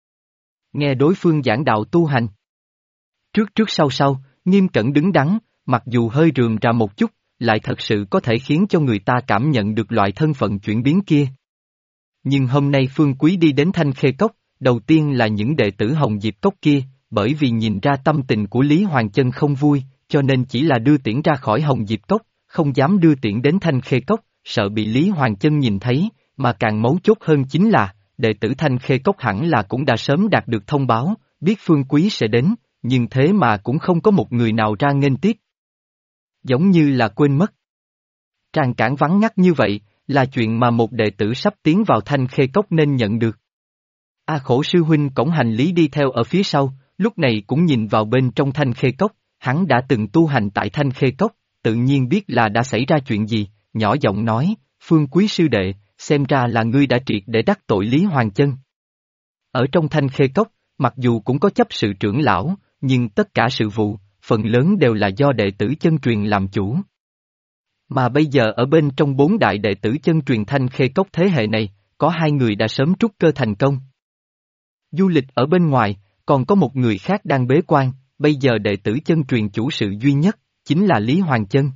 Speaker 1: Nghe đối phương giảng đạo tu hành. Trước trước sau sau, nghiêm cẩn đứng đắn, mặc dù hơi rườm rà một chút, lại thật sự có thể khiến cho người ta cảm nhận được loại thân phận chuyển biến kia. Nhưng hôm nay Phương Quý đi đến Thanh Khê Cốc, đầu tiên là những đệ tử Hồng Diệp Cốc kia, bởi vì nhìn ra tâm tình của Lý Hoàng Chân không vui, cho nên chỉ là đưa tiễn ra khỏi Hồng Diệp Cốc, không dám đưa tiễn đến Thanh Khê Cốc, sợ bị Lý Hoàng Chân nhìn thấy, mà càng mấu chốt hơn chính là, đệ tử Thanh Khê Cốc hẳn là cũng đã sớm đạt được thông báo, biết Phương Quý sẽ đến, nhưng thế mà cũng không có một người nào ra nghênh tiếp. Giống như là quên mất. Tràn cản vắng ngắt như vậy, là chuyện mà một đệ tử sắp tiến vào Thanh Khê Cốc nên nhận được. A Khổ sư huynh cõng hành lý đi theo ở phía sau, lúc này cũng nhìn vào bên trong Thanh Khê Cốc, hắn đã từng tu hành tại Thanh Khê Cốc, tự nhiên biết là đã xảy ra chuyện gì, nhỏ giọng nói, Phương Quý sư đệ, xem ra là ngươi đã triệt để đắc tội Lý Hoàng Chân. Ở trong Thanh Khê Cốc, mặc dù cũng có chấp sự trưởng lão, nhưng tất cả sự vụ, phần lớn đều là do đệ tử chân truyền làm chủ. Mà bây giờ ở bên trong 4 đại đệ tử chân truyền Thanh Khê Cốc thế hệ này, có 2 người đã sớm trúc cơ thành công. Du lịch ở bên ngoài, còn có một người khác đang bế quan, bây giờ đệ tử chân truyền chủ sự duy nhất, chính là Lý Hoàng Chân.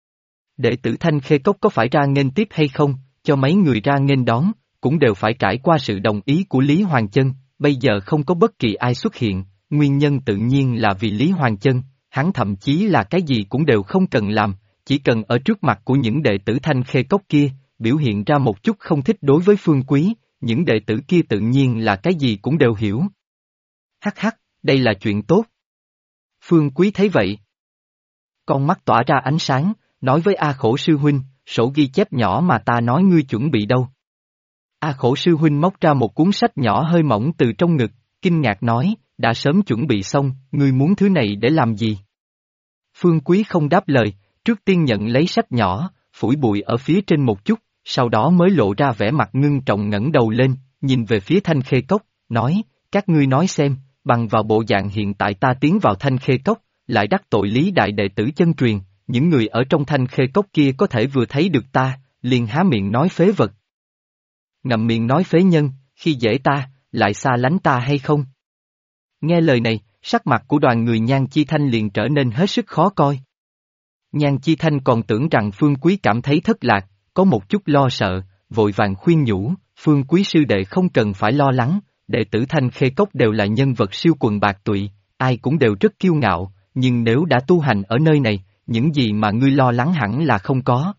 Speaker 1: Đệ tử Thanh Khê Cốc có phải ra nghênh tiếp hay không, cho mấy người ra nghênh đón, cũng đều phải trải qua sự đồng ý của Lý Hoàng Chân, bây giờ không có bất kỳ ai xuất hiện, nguyên nhân tự nhiên là vì Lý Hoàng Chân, hắn thậm chí là cái gì cũng đều không cần làm, chỉ cần ở trước mặt của những đệ tử Thanh Khê Cốc kia, biểu hiện ra một chút không thích đối với Phương Quý, những đệ tử kia tự nhiên là cái gì cũng đều hiểu. Hắc hắc, đây là chuyện tốt. Phương Quý thấy vậy. Con mắt tỏa ra ánh sáng, nói với A Khổ sư huynh, sổ ghi chép nhỏ mà ta nói ngươi chuẩn bị đâu. A Khổ sư huynh móc ra một cuốn sách nhỏ hơi mỏng từ trong ngực, kinh ngạc nói, đã sớm chuẩn bị xong, ngươi muốn thứ này để làm gì? Phương Quý không đáp lời, trước tiên nhận lấy sách nhỏ, phủi bụi ở phía trên một chút, sau đó mới lộ ra vẻ mặt ngưng trọng ngẩng đầu lên, nhìn về phía Thanh Khê Cốc, nói, các ngươi nói xem, bằng vào bộ dạng hiện tại ta tiến vào Thanh Khê Cốc, lại đắc tội Lý đại đệ tử chân truyền, những người ở trong Thanh Khê Cốc kia có thể vừa thấy được ta, liền há miệng nói phế vật. Ngậm miệng nói phế nhân, khi dễ ta, lại xa lánh ta hay không? Nghe lời này, sắc mặt của đoàn người Nhan Chi Thanh liền trở nên hết sức khó coi. Nhan Chi Thanh còn tưởng rằng Phương Quý cảm thấy thất lạc, có một chút lo sợ, vội vàng khuyên nhủ, Phương Quý sư đệ không cần phải lo lắng, đệ tử Thanh Khê Cốc đều là nhân vật siêu quần bạc tụy, ai cũng đều rất kiêu ngạo, nhưng nếu đã tu hành ở nơi này, những gì mà ngươi lo lắng hẳn là không có.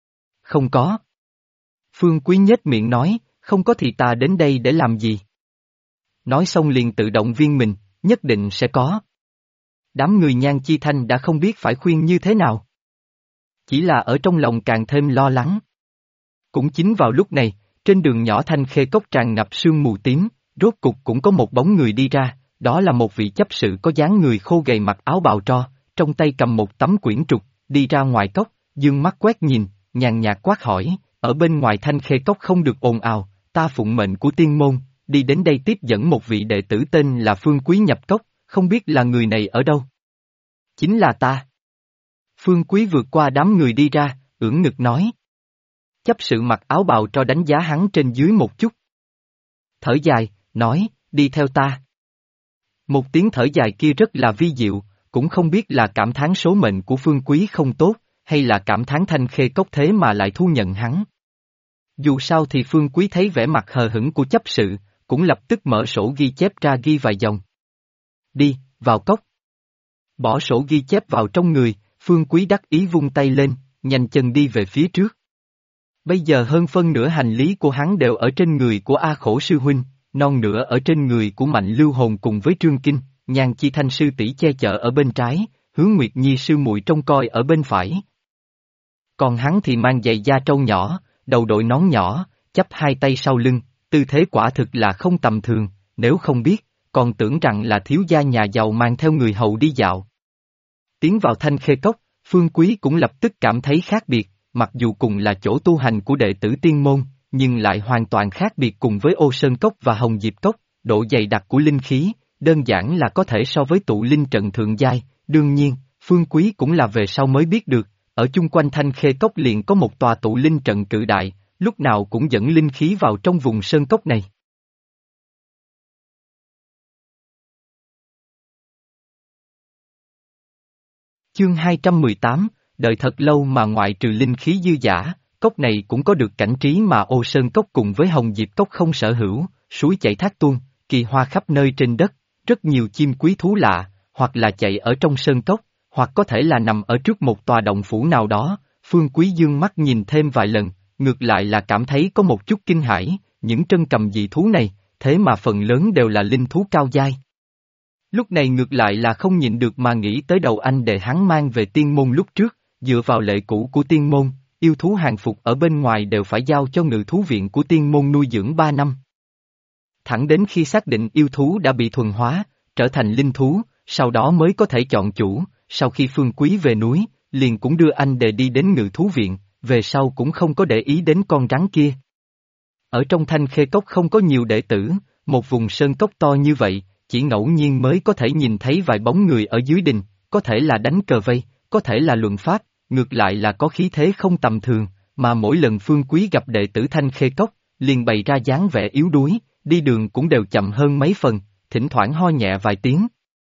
Speaker 1: Không có. Phương Quý nhếch miệng nói, không có thì ta đến đây để làm gì? Nói xong liền tự động viên mình, nhất định sẽ có. Đám người Nhan Chi Thanh đã không biết phải khuyên như thế nào. Chỉ là ở trong lòng càng thêm lo lắng. Cũng chính vào lúc này, trên đường nhỏ Thanh Khê Cốc tràn ngập sương mù tím, rốt cục cũng có một bóng người đi ra, đó là một vị chấp sự có dáng người khô gầy mặc áo bào tro, trong tay cầm một tấm quyển trục, đi ra ngoài cốc, dương mắt quét nhìn, nhàn nhạt quát hỏi, ở bên ngoài Thanh Khê Cốc không được ồn ào, ta phụng mệnh của tiên môn, đi đến đây tiếp dẫn một vị đệ tử tên là Phương Quý nhập cốc, không biết là người này ở đâu. Chính là ta. Phương Quý vượt qua đám người đi ra, ưỡn ngực nói. Chấp sự mặc áo bào tro đánh giá hắn trên dưới một chút. Thở dài, nói, đi theo ta. Một tiếng thở dài kia rất là vi diệu, cũng không biết là cảm thán số mệnh của Phương Quý không tốt, hay là cảm thán Thanh Khê Cốc thế mà lại thu nhận hắn. Dù sao thì Phương Quý thấy vẻ mặt hờ hững của chấp sự, cũng lập tức mở sổ ghi chép ra ghi vài dòng. Đi, vào cốc. Bỏ sổ ghi chép vào trong người, Phương Quý đắc ý vung tay lên, nhanh chân đi về phía trước. Bây giờ hơn phân nửa hành lý của hắn đều ở trên người của A Khổ sư huynh, non nửa ở trên người của Mạnh Lưu Hồn cùng với Trương Kinh, Nhan Chi Thanh sư tỷ che chở ở bên trái, Hướng Nguyệt Nhi sư muội trông coi ở bên phải. Còn hắn thì mang giày da trâu nhỏ, đầu đội nón nhỏ, chắp hai tay sau lưng, tư thế quả thực là không tầm thường, nếu không biết, còn tưởng rằng là thiếu gia nhà giàu mang theo người hầu đi dạo. Tiến vào Thanh Khê Cốc, Phương Quý cũng lập tức cảm thấy khác biệt, mặc dù cùng là chỗ tu hành của đệ tử tiên môn, nhưng lại hoàn toàn khác biệt cùng với Ô Sơn Cốc và Hồng Diệp Cốc, độ dày đặc của linh khí, đơn giản là có thể so với tụ linh trận thượng giai, đương nhiên, Phương Quý cũng là về sau mới biết được, ở chung quanh Thanh Khê Cốc liền có một tòa tụ linh trận cự đại, lúc nào cũng dẫn linh khí vào trong vùng Sơn Cốc này. Chương 218, đợi thật lâu mà ngoại trừ linh khí dư dả, cốc này cũng có được cảnh trí mà Ô Sơn Cốc cùng với Hồng Diệp Cốc không sở hữu, suối chảy thác tuôn, kỳ hoa khắp nơi trên đất, rất nhiều chim quý thú lạ, hoặc là chạy ở trong sơn cốc, hoặc có thể là nằm ở trước một tòa động phủ nào đó. Phương Quý dương mắt nhìn thêm vài lần, ngược lại là cảm thấy có một chút kinh hãi, những trân cầm dị thú này, thế mà phần lớn đều là linh thú cao giai. Lúc này ngược lại là không nhịn được mà nghĩ tới đầu anh đệ hắn mang về tiên môn lúc trước, dựa vào lệ cũ của tiên môn, yêu thú hàng phục ở bên ngoài đều phải giao cho ngự thú viện của tiên môn nuôi dưỡng 3 năm. thẳng đến khi xác định yêu thú đã bị thuần hóa, trở thành linh thú, sau đó mới có thể chọn chủ, sau khi Phương Quý về núi, liền cũng đưa anh đề đi đến ngự thú viện, về sau cũng không có để ý đến con rắn kia. Ở trong Thanh Khê Cốc không có nhiều đệ tử, một vùng sơn cốc to như vậy, chỉ ngẫu nhiên mới có thể nhìn thấy vài bóng người ở dưới đình, có thể là đánh cờ vây, có thể là luận pháp, ngược lại là có khí thế không tầm thường, mà mỗi lần Phương Quý gặp đệ tử Thanh Khê Cốc, liền bày ra dáng vẻ yếu đuối, đi đường cũng đều chậm hơn mấy phần, thỉnh thoảng ho nhẹ vài tiếng.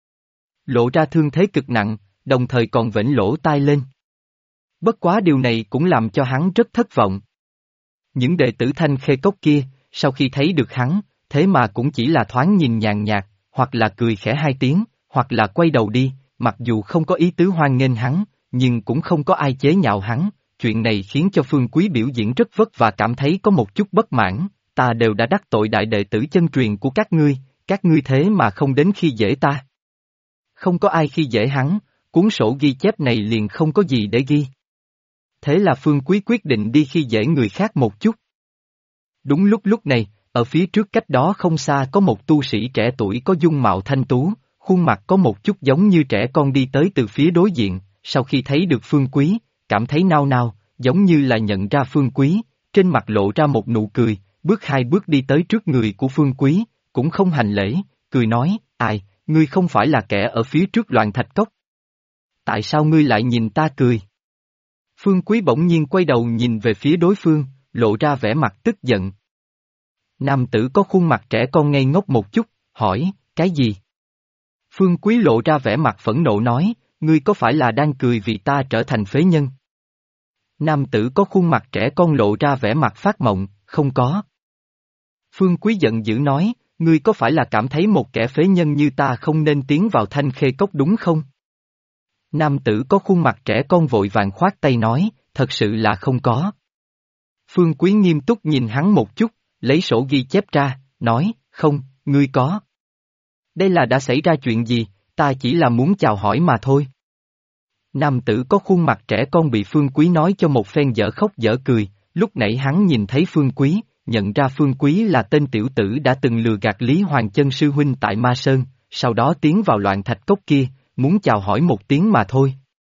Speaker 1: Lộ ra thương thế cực nặng, đồng thời còn vểnh lỗ tai lên. Bất quá điều này cũng làm cho hắn rất thất vọng. Những đệ tử Thanh Khê Cốc kia, sau khi thấy được hắn, thế mà cũng chỉ là thoáng nhìn nhàn nhạt, hoặc là cười khẽ hai tiếng, hoặc là quay đầu đi, mặc dù không có ý tứ hoan nghênh hắn, nhưng cũng không có ai chế nhạo hắn. Chuyện này khiến cho Phương Quý biểu diễn rất vất và cảm thấy có một chút bất mãn, ta đều đã đắc tội đại đệ tử chân truyền của các ngươi thế mà không đến khi dễ ta. Không có ai khi dễ hắn, cuốn sổ ghi chép này liền không có gì để ghi. Thế là Phương Quý quyết định đi khi dễ người khác một chút. Đúng lúc này, ở phía trước cách đó không xa có một tu sĩ trẻ tuổi có dung mạo thanh tú, khuôn mặt có một chút giống như trẻ con đi tới từ phía đối diện, sau khi thấy được Phương Quý, cảm thấy nao nao, giống như là nhận ra Phương Quý, trên mặt lộ ra một nụ cười, hai bước đi tới trước người của Phương Quý, cũng không hành lễ, cười nói, ai, ngươi không phải là kẻ ở phía trước Loạn Thạch Cốc. Tại sao ngươi lại nhìn ta cười? Phương Quý bỗng nhiên quay đầu nhìn về phía đối phương, lộ ra vẻ mặt tức giận. Nam tử có khuôn mặt trẻ con ngây ngốc một chút, hỏi, cái gì? Phương Quý lộ ra vẻ mặt phẫn nộ nói, ngươi có phải là đang cười vì ta trở thành phế nhân? Nam tử có khuôn mặt trẻ con lộ ra vẻ mặt phát mộng, không có. Phương Quý giận dữ nói, ngươi có phải là cảm thấy một kẻ phế nhân như ta không nên tiến vào Thanh Khê Cốc đúng không? Nam tử có khuôn mặt trẻ con vội vàng khoát tay nói, thật sự là không có. Phương Quý nghiêm túc nhìn hắn một chút, lấy sổ ghi chép ra, nói, không, ngươi có. Đây là đã xảy ra chuyện gì, ta chỉ là muốn chào hỏi mà thôi. Nam tử có khuôn mặt trẻ con bị Phương Quý nói cho một phen dở khóc dở cười, lúc nãy hắn nhìn thấy Phương Quý, nhận ra Phương Quý là tên tiểu tử đã từng lừa gạt Lý Hoàng Chân sư huynh tại Ma Sơn, sau đó tiến vào Loạn Thạch Cốc kia, muốn chào hỏi một tiếng mà thôi.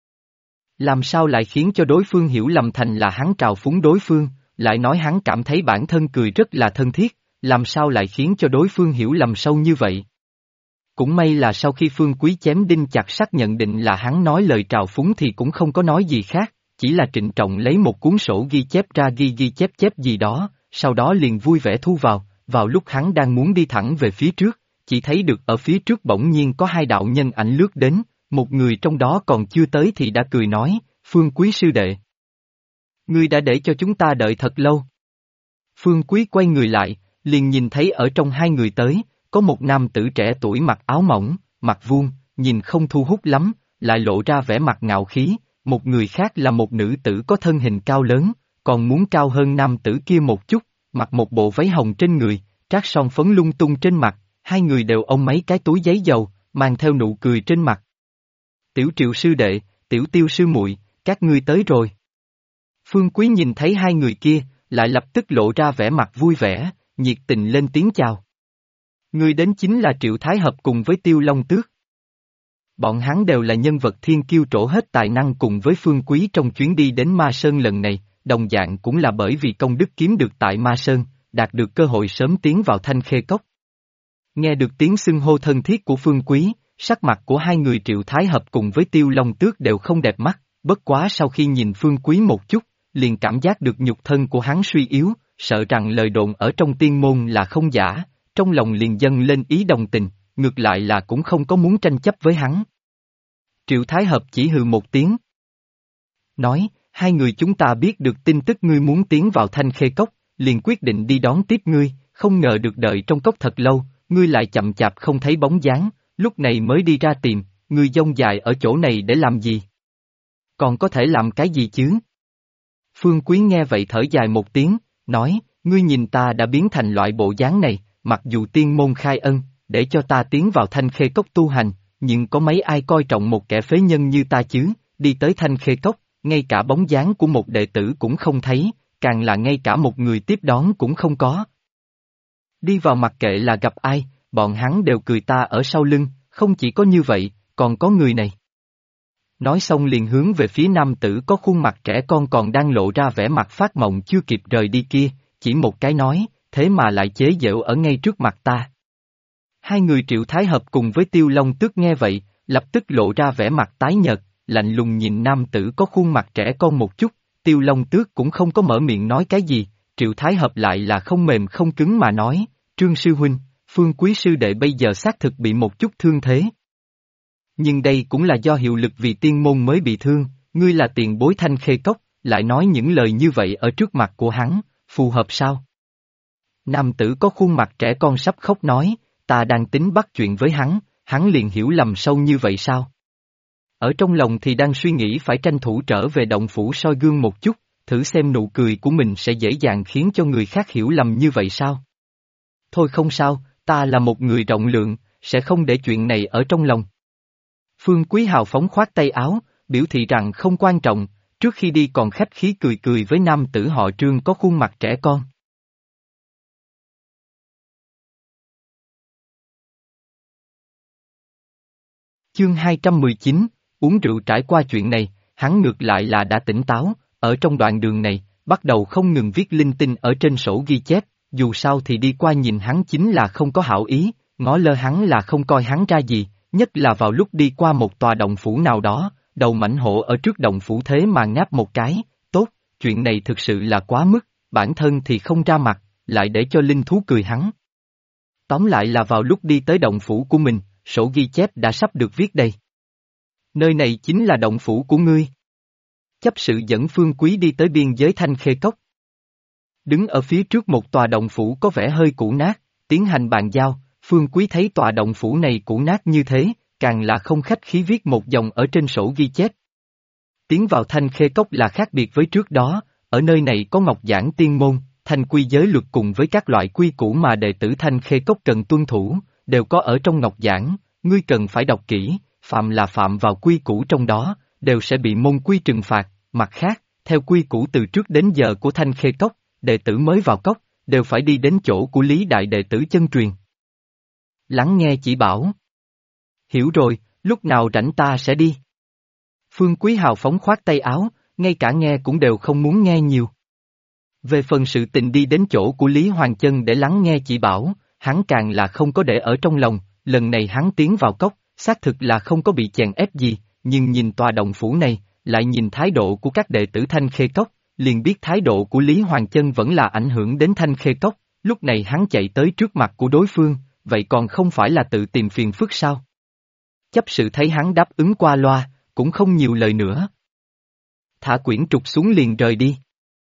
Speaker 1: Làm sao lại khiến cho đối phương hiểu lầm thành là hắn trào phúng đối phương, lại nói hắn cảm thấy bản thân cười rất là thân thiết, làm sao lại khiến cho đối phương hiểu lầm sâu như vậy. Cũng may là sau khi Phương Quý chém đinh chặt sắt nhận định là hắn nói lời trào phúng thì cũng không có nói gì khác, chỉ là trịnh trọng lấy một cuốn sổ ghi chép ra ghi chép gì đó, sau đó liền vui vẻ thu vào lúc hắn đang muốn đi thẳng về phía trước, chỉ thấy được ở phía trước bỗng nhiên có hai đạo nhân ảnh lướt đến, một người trong đó còn chưa tới thì đã cười nói, Phương Quý sư đệ. Ngươi đã để cho chúng ta đợi thật lâu. Phương Quý quay người lại, liền nhìn thấy ở trong hai người tới, có một nam tử trẻ tuổi mặc áo mỏng, mặt vuông, nhìn không thu hút lắm, lại lộ ra vẻ mặt ngạo khí, một người khác là một nữ tử có thân hình cao lớn, còn muốn cao hơn nam tử kia một chút, mặc một bộ váy hồng trên người, trát son phấn lung tung trên mặt, hai người đều ôm mấy cái túi giấy dầu, mang theo nụ cười trên mặt. Tiểu Triệu sư đệ, Tiểu Tiêu sư muội, các ngươi tới rồi. Phương Quý nhìn thấy hai người kia, lại lập tức lộ ra vẻ mặt vui vẻ, nhiệt tình lên tiếng chào. Người đến chính là Triệu Thái Hợp cùng với Tiêu Long Tước. Bọn hắn đều là nhân vật thiên kiêu trổ hết tài năng cùng với Phương Quý trong chuyến đi đến Ma Sơn lần này, đồng dạng cũng là bởi vì công đức kiếm được tại Ma Sơn, đạt được cơ hội sớm tiến vào Thanh Khê Cốc. Nghe được tiếng xưng hô thân thiết của Phương Quý, sắc mặt của hai người Triệu Thái Hợp cùng với Tiêu Long Tước đều không đẹp mắt, bất quá sau khi nhìn Phương Quý một chút, liền cảm giác được nhục thân của hắn suy yếu, sợ rằng lời đồn ở trong tiên môn là không giả, trong lòng liền dâng lên ý đồng tình, ngược lại là cũng không có muốn tranh chấp với hắn. Triệu Thái Hợp chỉ hừ một tiếng. Nói, hai người chúng ta biết được tin tức ngươi muốn tiến vào Thanh Khê Cốc, liền quyết định đi đón tiếp ngươi, không ngờ được đợi trong cốc thật lâu, ngươi lại chậm chạp không thấy bóng dáng, lúc này mới đi ra tìm, ngươi dông dài ở chỗ này để làm gì? Còn có thể làm cái gì chứ? Phương Quý nghe vậy thở dài một tiếng, nói, ngươi nhìn ta đã biến thành loại bộ dáng này, mặc dù tiên môn khai ân, để cho ta tiến vào Thanh Khê Cốc tu hành, nhưng có mấy ai coi trọng một kẻ phế nhân như ta chứ, đi tới Thanh Khê Cốc, ngay cả bóng dáng của một đệ tử cũng không thấy, càng là ngay cả một người tiếp đón cũng không có. Đi vào mặc kệ là gặp ai, bọn hắn đều cười ta ở sau lưng, không chỉ có như vậy, còn có người này. Nói xong liền hướng về phía nam tử có khuôn mặt trẻ con còn đang lộ ra vẻ mặt phát mộng chưa kịp rời đi kia, chỉ một cái nói, thế mà lại chế giễu ở ngay trước mặt ta. Hai người Triệu Thái Hợp cùng với Tiêu Long Tước nghe vậy, lập tức lộ ra vẻ mặt tái nhợt, lạnh lùng nhìn nam tử có khuôn mặt trẻ con một chút, Tiêu Long Tước cũng không có mở miệng nói cái gì, Triệu Thái Hợp lại là không mềm không cứng mà nói, Trương Sư Huynh, Phương Quý Sư Đệ bây giờ xác thực bị một chút thương thế. Nhưng đây cũng là do hiệu lực vì tiên môn mới bị thương, ngươi là tiền bối Thanh Khê Cốc, lại nói những lời như vậy ở trước mặt của hắn, phù hợp sao? Nam tử có khuôn mặt trẻ con sắp khóc nói, ta đang tính bắt chuyện với hắn liền hiểu lầm sâu như vậy sao? Ở trong lòng thì đang suy nghĩ phải tranh thủ trở về động phủ soi gương một chút, thử xem nụ cười của mình sẽ dễ dàng khiến cho người khác hiểu lầm như vậy sao? Thôi không sao, ta là một người rộng lượng, sẽ không để chuyện này ở trong lòng. Phương Quý hào phóng khoát tay áo, biểu thị rằng không quan trọng, trước khi đi còn khách khí cười cười với nam tử họ Trương có khuôn mặt trẻ con. Chương 219, uống rượu trải qua chuyện này, hắn ngược lại là đã tỉnh táo, ở trong đoạn đường này, bắt đầu không ngừng viết linh tinh ở trên sổ ghi chép, dù sao thì đi qua nhìn hắn chính là không có hảo ý, ngó lơ hắn là không coi hắn ra gì, nhất là vào lúc đi qua một tòa động phủ nào đó, đầu mãnh hổ ở trước động phủ thế mà ngáp một cái, tốt, chuyện này thực sự là quá mức, bản thân thì không ra mặt, lại để cho linh thú cười hắn. Tóm lại là vào lúc đi tới động phủ của mình, sổ ghi chép đã sắp được viết đây. Nơi này chính là động phủ của ngươi. Chấp sự dẫn Phương Quý đi tới biên giới Thanh Khê Cốc. Đứng ở phía trước một tòa động phủ có vẻ hơi cũ nát, tiến hành bàn giao, Phương Quý thấy tòa động phủ này cũ nát như thế, càng là không khách khí viết một dòng ở trên sổ ghi chép. Tiến vào Thanh Khê Cốc là khác biệt với trước đó, ở nơi này có ngọc giảng tiên môn, thanh quy giới luật cùng với các loại quy củ mà đệ tử Thanh Khê Cốc cần tuân thủ, đều có ở trong ngọc giảng, ngươi cần phải đọc kỹ, phạm là phạm vào quy củ trong đó, đều sẽ bị môn quy trừng phạt, mặt khác, theo quy củ từ trước đến giờ của Thanh Khê Cốc, đệ tử mới vào cốc, đều phải đi đến chỗ của Lý Đại đệ tử chân truyền. Lắng nghe chỉ bảo. Hiểu rồi, lúc nào rảnh ta sẽ đi. Phương Quý hào phóng khoát tay áo, ngay cả nghe cũng đều không muốn nghe nhiều. Về phần sự tình đi đến chỗ của Lý Hoàng Chân để lắng nghe chỉ bảo, hắn càng là không có để ở trong lòng, lần này hắn tiến vào cốc, xác thực là không có bị chèn ép gì, nhưng nhìn tòa động phủ này, lại nhìn thái độ của các đệ tử Thanh Khê Cốc, liền biết thái độ của Lý Hoàng Chân vẫn là ảnh hưởng đến Thanh Khê Cốc, lúc này hắn chạy tới trước mặt của đối phương, vậy còn không phải là tự tìm phiền phức sao? Chấp sự thấy hắn đáp ứng qua loa, cũng không nhiều lời nữa. Thả quyển trục xuống liền rời đi.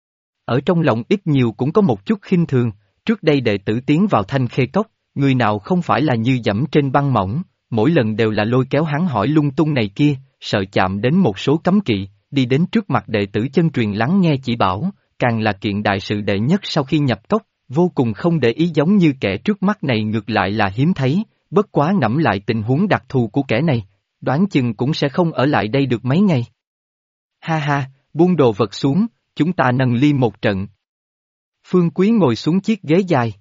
Speaker 1: Ở trong lòng ít nhiều cũng có một chút khinh thường, trước đây đệ tử tiến vào Thanh Khê Cốc, người nào không phải là như dẫm trên băng mỏng, mỗi lần đều là lôi kéo hắn hỏi lung tung này kia, sợ chạm đến một số cấm kỵ, đi đến trước mặt đệ tử chân truyền lắng nghe chỉ bảo, càng là kiện đại sự đệ nhất sau khi nhập cốc, vô cùng không để ý giống như kẻ trước mắt này ngược lại là hiếm thấy, bất quá ngẫm lại tình huống đặc thù của kẻ này, đoán chừng cũng sẽ không ở lại đây được mấy ngày. Ha ha, buông đồ vật xuống, chúng ta nâng ly một trận. Phương Quý ngồi xuống chiếc ghế dài.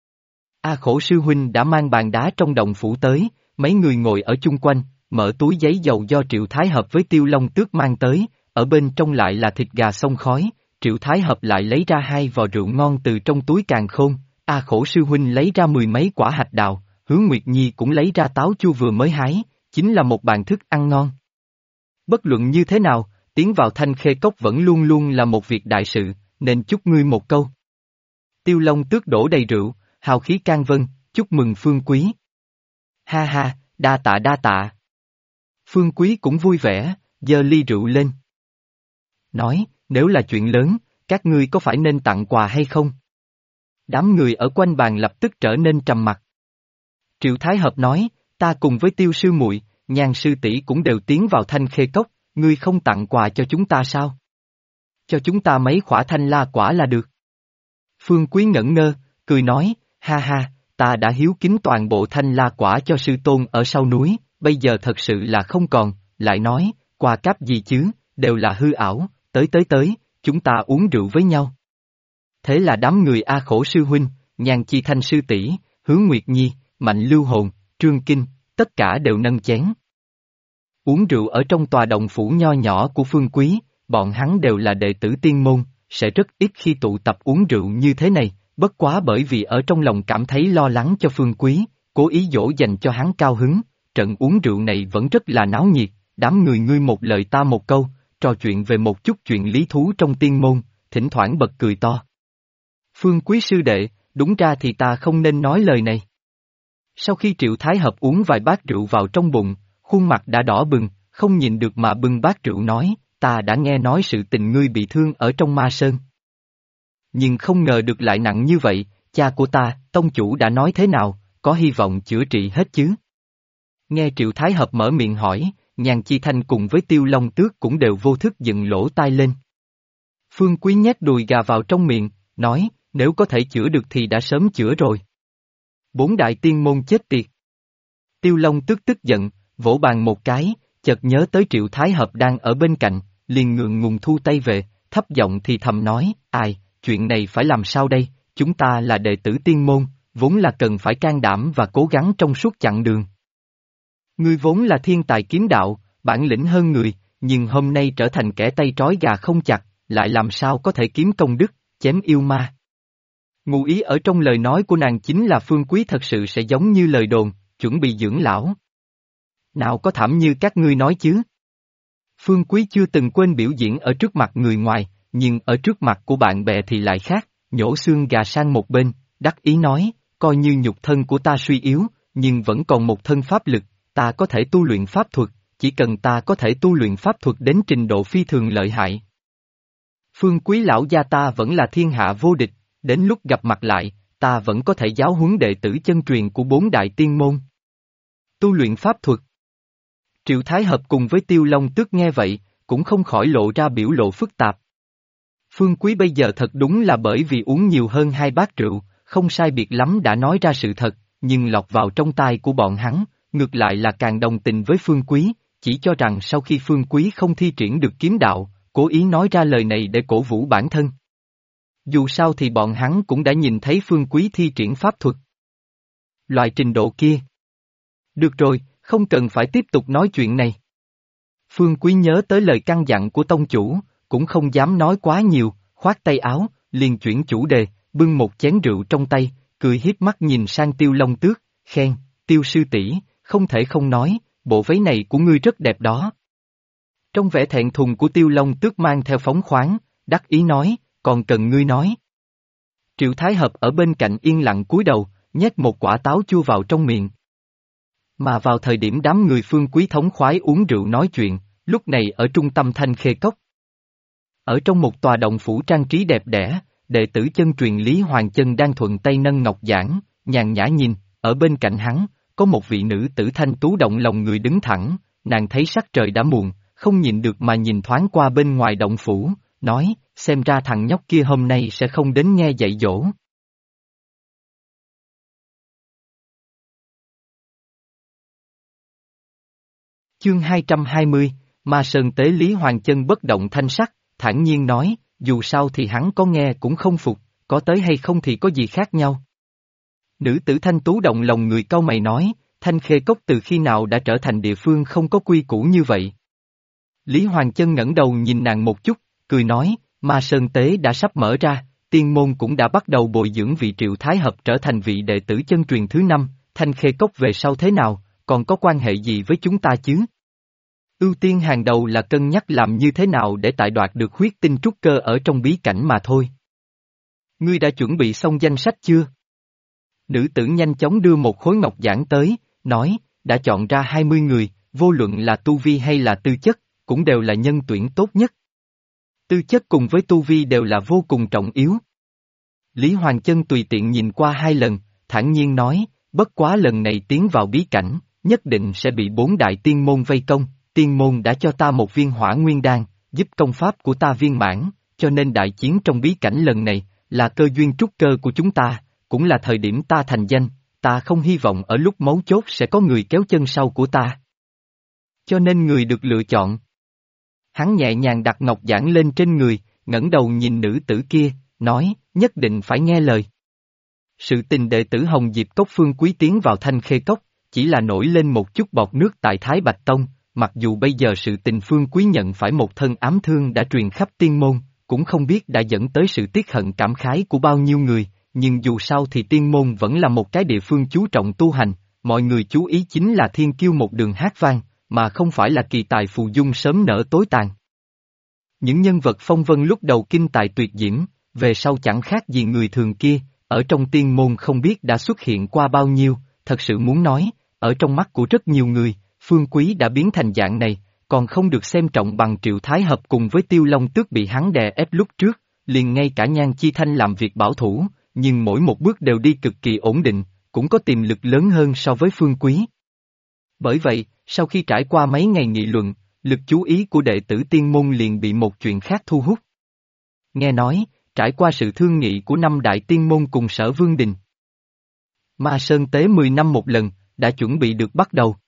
Speaker 1: A Khổ sư huynh đã mang bàn đá trong động phủ tới, mấy người ngồi ở chung quanh, mở túi giấy dầu do Triệu Thái Hợp với Tiêu Long Tước mang tới, ở bên trong lại là thịt gà xông khói, Triệu Thái Hợp lại lấy ra 2 vò rượu ngon từ trong túi càn khôn, A Khổ sư huynh lấy ra 10 mấy quả hạch đào, Hứa Nguyệt Nhi cũng lấy ra táo chua vừa mới hái, chính là một bàn thức ăn ngon. Bất luận như thế nào, tiến vào Thanh Khê Cốc vẫn luôn luôn là một việc đại sự, nên chúc ngươi một câu. Tiêu Long Tước đổ đầy rượu, hào khí can vân, chúc mừng Phương Quý. Ha ha, đa tạ đa tạ. Phương Quý cũng vui vẻ, giơ ly rượu lên. Nói, nếu là chuyện lớn, các ngươi có phải nên tặng quà hay không? Đám người ở quanh bàn lập tức trở nên trầm mặc. Triệu Thái Hợp nói, ta cùng với Tiêu sư muội, Nhan sư tỷ cũng đều tiến vào Thanh Khê Cốc, ngươi không tặng quà cho chúng ta sao? Cho chúng ta mấy khỏa thanh la quả là được. Phương Quý ngẩn ngơ, cười nói, ha ha, ta đã hiếu kính toàn bộ thanh la quả cho sư tôn ở sau núi, bây giờ thật sự là không còn, lại nói, quà cáp gì chứ, đều là hư ảo, tới, chúng ta uống rượu với nhau. Thế là đám người A Khổ sư huynh, Nhan Chi Thanh sư tỷ, Hứa Nguyệt Nhi, Mạnh Lưu Hồn, Trương Kinh, tất cả đều nâng chén. Uống rượu ở trong tòa động phủ nho nhỏ của Phương Quý, bọn hắn đều là đệ tử tiên môn, sẽ rất ít khi tụ tập uống rượu như thế này, bất quá bởi vì ở trong lòng cảm thấy lo lắng cho Phương Quý, cố ý dỗ dành cho hắn cao hứng, trận uống rượu này vẫn rất là náo nhiệt, đám người ngươi một lời ta một câu, trò chuyện về một chút chuyện lý thú trong tiên môn, thỉnh thoảng bật cười to. Phương Quý sư đệ, đúng ra thì ta không nên nói lời này. Sau khi Triệu Thái Hợp uống vài bát rượu vào trong bụng, khuôn mặt đã đỏ bừng, không nhìn được mà bưng bát rượu nói, ta đã nghe nói sự tình ngươi bị thương ở trong Ma Sơn. Nhưng không ngờ được lại nặng như vậy, cha của ta, tông chủ đã nói thế nào, có hy vọng chữa trị hết chứ? Nghe Triệu Thái Hợp mở miệng hỏi, Nhan Chi Thanh cùng với Tiêu Long Tước cũng đều vô thức dựng lỗ tai lên. Phương Quý nhét đùi gà vào trong miệng, nói, nếu có thể chữa được thì đã sớm chữa rồi. 4 đại tiên môn chết tiệt. Tiêu Long Tước tức giận, vỗ bàn một cái, chợt nhớ tới Triệu Thái Hợp đang ở bên cạnh, liền ngượng ngùng thu tay về, thấp giọng thì thầm nói, ai, chuyện này phải làm sao đây, chúng ta là đệ tử tiên môn, vốn là cần phải can đảm và cố gắng trong suốt chặng đường. Ngươi vốn là thiên tài kiếm đạo, bản lĩnh hơn người, nhưng hôm nay trở thành kẻ tay trói gà không chặt, lại làm sao có thể kiếm công đức, chém yêu ma. Ngụ ý ở trong lời nói của nàng chính là Phương Quý thật sự sẽ giống như lời đồn, chuẩn bị dưỡng lão. Nào có thảm như các ngươi nói chứ. Phương Quý chưa từng quên biểu diễn ở trước mặt người ngoài, nhưng ở trước mặt của bạn bè thì lại khác, nhổ xương gà sang một bên, đắc ý nói, coi như nhục thân của ta suy yếu, nhưng vẫn còn một thân pháp lực, ta có thể tu luyện pháp thuật, chỉ cần ta có thể tu luyện pháp thuật đến trình độ phi thường lợi hại. Phương Quý lão gia ta vẫn là thiên hạ vô địch, đến lúc gặp mặt lại, ta vẫn có thể giáo huấn đệ tử chân truyền của 4 đại tiên môn. Tu luyện pháp thuật. Triệu Thái Hợp cùng với Tiêu Long Tước nghe vậy, cũng không khỏi lộ ra biểu lộ phức tạp. Phương Quý bây giờ thật đúng là bởi vì uống nhiều hơn 2 bát rượu, không sai biệt lắm đã nói ra sự thật, nhưng lọt vào trong tai của bọn hắn, ngược lại là càng đồng tình với Phương Quý, chỉ cho rằng sau khi Phương Quý không thi triển được kiếm đạo, cố ý nói ra lời này để cổ vũ bản thân. Dù sao thì bọn hắn cũng đã nhìn thấy Phương Quý thi triển pháp thuật. Loại trình độ kia. Được rồi, không cần phải tiếp tục nói chuyện này. Phương Quý nhớ tới lời căn dặn của tông chủ, cũng không dám nói quá nhiều, khoát tay áo, liền chuyển chủ đề, bưng một chén rượu trong tay, cười hiếp mắt nhìn sang Tiêu Long Tước, khen, Tiêu sư tỷ, không thể không nói, bộ váy này của ngươi rất đẹp đó. Trong vẻ thẹn thùng của Tiêu Long Tước mang theo phóng khoáng, đắc ý nói, còn cần ngươi nói. Triệu Thái Hợp ở bên cạnh yên lặng cúi đầu, nhét một quả táo chua vào trong miệng. Mà vào thời điểm đám người Phương Quý thống khoái uống rượu nói chuyện, lúc này ở trung tâm Thanh Khê Cốc. Ở trong một tòa động phủ trang trí đẹp đẽ, đệ tử chân truyền Lý Hoàng Chân đang thuận tay nâng ngọc giản, nhàn nhã nhìn, ở bên cạnh hắn, có một vị nữ tử thanh tú động lòng người đứng thẳng, nàng thấy sắc trời đã muộn, không nhìn được mà nhìn thoáng qua bên ngoài động phủ, nói, xem ra thằng nhóc kia hôm nay sẽ không đến nghe dạy dỗ. Chương 220, Ma Sơn tế Lý Hoàng Chân bất động thanh sắc, thản nhiên nói, dù sao thì hắn có nghe cũng không phục, có tới hay không thì có gì khác nhau. Nữ tử thanh tú động lòng người cau mày nói, Thanh Khê Cốc từ khi nào đã trở thành địa phương không có quy củ như vậy. Lý Hoàng Chân ngẩng đầu nhìn nàng một chút, cười nói, Ma Sơn tế đã sắp mở ra, tiên môn cũng đã bắt đầu bồi dưỡng vị Triệu Thái Hợp trở thành vị đệ tử chân truyền thứ 5, Thanh Khê Cốc về sau thế nào, còn có quan hệ gì với chúng ta chứ? Ưu tiên hàng đầu là cân nhắc làm như thế nào để tại đoạt được huyết tinh trúc cơ ở trong bí cảnh mà thôi. Ngươi đã chuẩn bị xong danh sách chưa? Nữ tử nhanh chóng đưa một khối ngọc giản tới, nói, đã chọn ra 20 người, vô luận là tu vi hay là tư chất, cũng đều là nhân tuyển tốt nhất. Tư chất cùng với tu vi đều là vô cùng trọng yếu. Lý Hoàng Chân tùy tiện nhìn qua 2 lần, thản nhiên nói, bất quá lần này tiến vào bí cảnh, nhất định sẽ bị 4 đại tiên môn vây công, tiên môn đã cho ta một viên hỏa nguyên đan, giúp công pháp của ta viên mãn, cho nên đại chiến trong bí cảnh lần này, là cơ duyên trúc cơ của chúng ta, cũng là thời điểm ta thành danh, ta không hy vọng ở lúc mấu chốt sẽ có người kéo chân sau của ta. Cho nên người được lựa chọn. Hắn nhẹ nhàng đặt ngọc giản lên trên người, ngẩng đầu nhìn nữ tử kia, nói, nhất định phải nghe lời. Sự tình đệ tử Hồng Diệp Cốc Phương Quý tiến vào Thanh Khê Cốc, chỉ là nổi lên một chút bọt nước tại Thái Bạch Tông, mặc dù bây giờ sự tình Phương Quý nhận phải một thân ám thương đã truyền khắp tiên môn, cũng không biết đã dẫn tới sự tiếc hận cảm khái của bao nhiêu người, nhưng dù sao thì tiên môn vẫn là một cái địa phương chú trọng tu hành, mọi người chú ý chính là thiên kiêu một đường hát vang, mà không phải là kỳ tài phù dung sớm nở tối tàn. Những nhân vật phong vân lúc đầu kinh tài tuyệt diễm, về sau chẳng khác gì người thường kia, ở trong tiên môn không biết đã xuất hiện qua bao nhiêu, thật sự muốn nói, ở trong mắt của rất nhiều người, Phương Quý đã biến thành dạng này, còn không được xem trọng bằng Triệu Thái Hợp cùng với Tiêu Long Tước bị hắn đè ép lúc trước, liền ngay cả Nhan Chi Thanh làm việc bảo thủ, nhưng mỗi một bước đều đi cực kỳ ổn định, cũng có tiềm lực lớn hơn so với Phương Quý. Bởi vậy, sau khi trải qua mấy ngày nghị luận, lực chú ý của đệ tử tiên môn liền bị một chuyện khác thu hút. Nghe nói, trải qua sự thương nghị của năm đại tiên môn cùng Sở Vương Đình, Ma Sơn Tế 10 năm một lần, đã chuẩn bị được bắt đầu.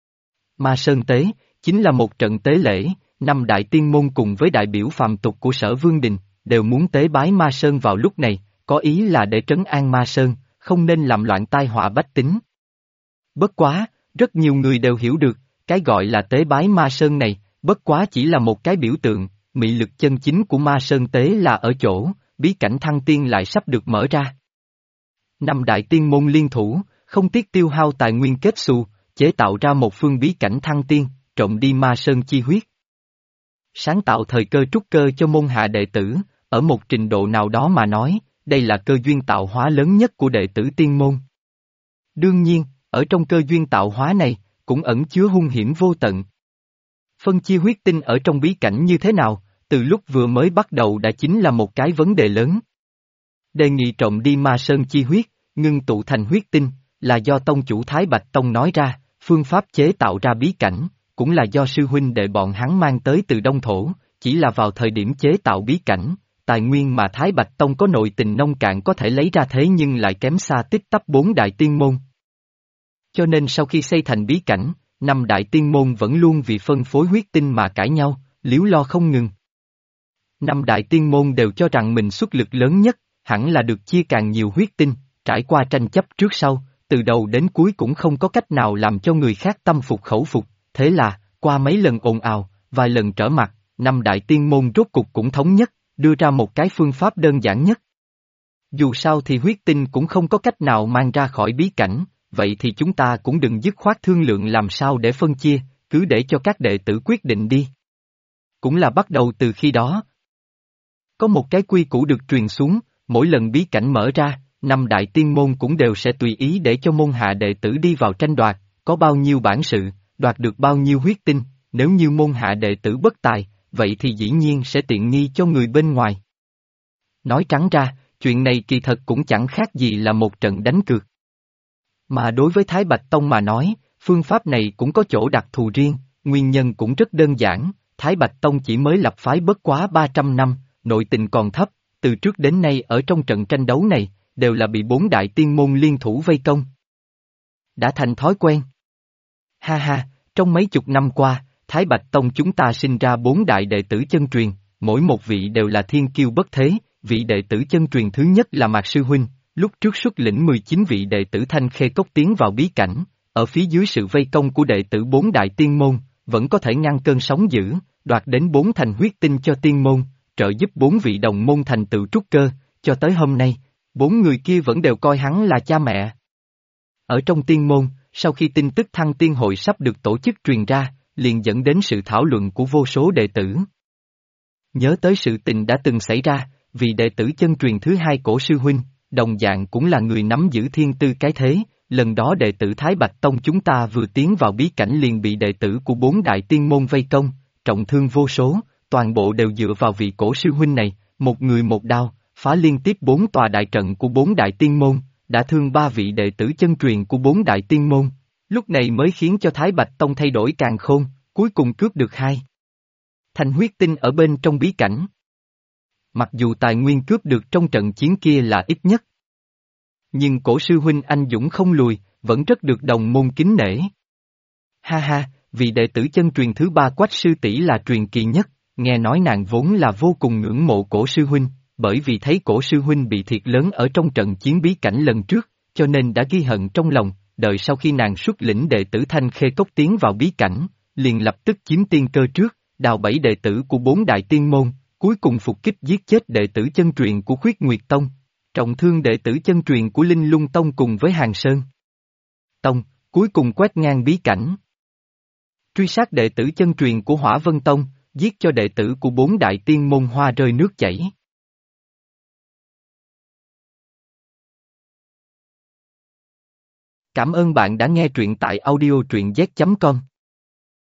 Speaker 1: Ma Sơn Tế, chính là một trận tế lễ, năm đại tiên môn cùng với đại biểu phàm tục của Sở Vương Đình, đều muốn tế bái Ma Sơn vào lúc này, có ý là để trấn an Ma Sơn, không nên làm loạn tai họa bách tính. Bất quá, rất nhiều người đều hiểu được, cái gọi là tế bái Ma Sơn này, bất quá chỉ là một cái biểu tượng, mị lực chân chính của Ma Sơn Tế là ở chỗ, bí cảnh thăng tiên lại sắp được mở ra. Năm đại tiên môn liên thủ, không tiếc tiêu hao tài nguyên kết xù, chế tạo ra một phương bí cảnh thăng tiên, trộm đi Ma Sơn chi huyết. Sáng tạo thời cơ trúc cơ cho môn hạ đệ tử, ở một trình độ nào đó mà nói, đây là cơ duyên tạo hóa lớn nhất của đệ tử tiên môn. Đương nhiên, ở trong cơ duyên tạo hóa này, cũng ẩn chứa hung hiểm vô tận. Phân chia huyết tinh ở trong bí cảnh như thế nào, từ lúc vừa mới bắt đầu đã chính là một cái vấn đề lớn. Đề nghị trộm đi Ma Sơn chi huyết, ngưng tụ thành huyết tinh, là do tông chủ Thái Bạch Tông nói ra, phương pháp chế tạo ra bí cảnh, cũng là do sư huynh đệ bọn hắn mang tới từ Đông Thổ, chỉ là vào thời điểm chế tạo bí cảnh, tài nguyên mà Thái Bạch Tông có nội tình nông cạn có thể lấy ra thế nhưng lại kém xa tích tắp bốn đại tiên môn. Cho nên sau khi xây thành bí cảnh, năm đại tiên môn vẫn luôn vì phân phối huyết tinh mà cãi nhau, líu lo không ngừng. Năm đại tiên môn đều cho rằng mình xuất lực lớn nhất, hẳn là được chia càng nhiều huyết tinh, trải qua tranh chấp trước sau, từ đầu đến cuối cũng không có cách nào làm cho người khác tâm phục khẩu phục, thế là, qua mấy lần ồn ào, vài lần trở mặt, năm đại tiên môn rốt cục cũng thống nhất, đưa ra một cái phương pháp đơn giản nhất. Dù sao thì huyết tinh cũng không có cách nào mang ra khỏi bí cảnh, vậy thì chúng ta cũng đừng dứt khoát thương lượng làm sao để phân chia, cứ để cho các đệ tử quyết định đi. Cũng là bắt đầu từ khi đó. Có một cái quy củ được truyền xuống, mỗi lần bí cảnh mở ra, năm đại tiên môn cũng đều sẽ tùy ý để cho môn hạ đệ tử đi vào tranh đoạt, có bao nhiêu bản sự, đoạt được bao nhiêu huyết tinh, nếu như môn hạ đệ tử bất tài, vậy thì dĩ nhiên sẽ tiện nghi cho người bên ngoài. Nói trắng ra, chuyện này kỳ thật cũng chẳng khác gì là một trận đánh cược. Mà đối với Thái Bạch Tông mà nói, phương pháp này cũng có chỗ đặc thù riêng, nguyên nhân cũng rất đơn giản, Thái Bạch Tông chỉ mới lập phái bất quá 300 năm, nội tình còn thấp, từ trước đến nay ở trong trận tranh đấu này, đều là bị bốn đại tiên môn liên thủ vây công. Đã thành thói quen. Ha ha, trong mấy chục năm qua, Thái Bạch Tông chúng ta sinh ra bốn đại đệ tử chân truyền, mỗi một vị đều là thiên kiêu bất thế, vị đệ tử chân truyền thứ nhất là Mạc Sư Huynh, lúc trước xuất lĩnh 19 vị đệ tử Thanh Khê Cốc tiến vào bí cảnh, ở phía dưới sự vây công của đệ tử bốn đại tiên môn, vẫn có thể ngăn cơn sóng dữ, đoạt đến 4 thành huyết tinh cho tiên môn, trợ giúp 4 vị đồng môn thành tựu trúc cơ, cho tới hôm nay, 4 người kia vẫn đều coi hắn là cha mẹ. Ở trong tiên môn, sau khi tin tức thăng tiên hội sắp được tổ chức truyền ra, liền dẫn đến sự thảo luận của vô số đệ tử. Nhớ tới sự tình đã từng xảy ra, vì đệ tử chân truyền thứ hai Cổ Sư Huynh, đồng dạng cũng là người nắm giữ thiên tư cái thế, lần đó đệ tử Thái Bạch Tông chúng ta vừa tiến vào bí cảnh liền bị đệ tử của 4 đại tiên môn vây công, trọng thương vô số, toàn bộ đều dựa vào vị Cổ Sư Huynh này, một người một đao, phá liên tiếp 4 tòa đại trận của 4 đại tiên môn, đã thương 3 vị đệ tử chân truyền của 4 đại tiên môn, lúc này mới khiến cho Thái Bạch Tông thay đổi càn khôn, cuối cùng cướp được 2 thành huyết tinh ở bên trong bí cảnh. Mặc dù tài nguyên cướp được trong trận chiến kia là ít nhất, nhưng Cổ Sư Huynh anh dũng không lùi, vẫn rất được đồng môn kính nể. Ha ha, vị đệ tử chân truyền thứ 3 Quách sư tỷ là truyền kỳ nhất, nghe nói nàng vốn là vô cùng ngưỡng mộ Cổ Sư Huynh, bởi vì thấy cổ sư huynh bị thiệt lớn ở trong trận chiến bí cảnh lần trước, cho nên đã ghi hận trong lòng, đợi sau khi nàng xuất lĩnh đệ tử Thanh Khê Cốc tiến vào bí cảnh, liền lập tức chiếm tiên cơ trước, đào bẫy đệ tử của bốn đại tiên môn, cuối cùng phục kích giết chết đệ tử chân truyền của Khuyết Nguyệt Tông, trọng thương đệ tử chân truyền của Linh Lung Tông cùng với Hàng Sơn Tông, cuối cùng quét ngang bí cảnh. Truy sát đệ tử chân truyền của Hỏa Vân Tông, giết cho đệ tử của bốn đại tiên môn hoa rơi nước chảy. Cảm ơn bạn đã nghe truyện tại audio truyện z.com.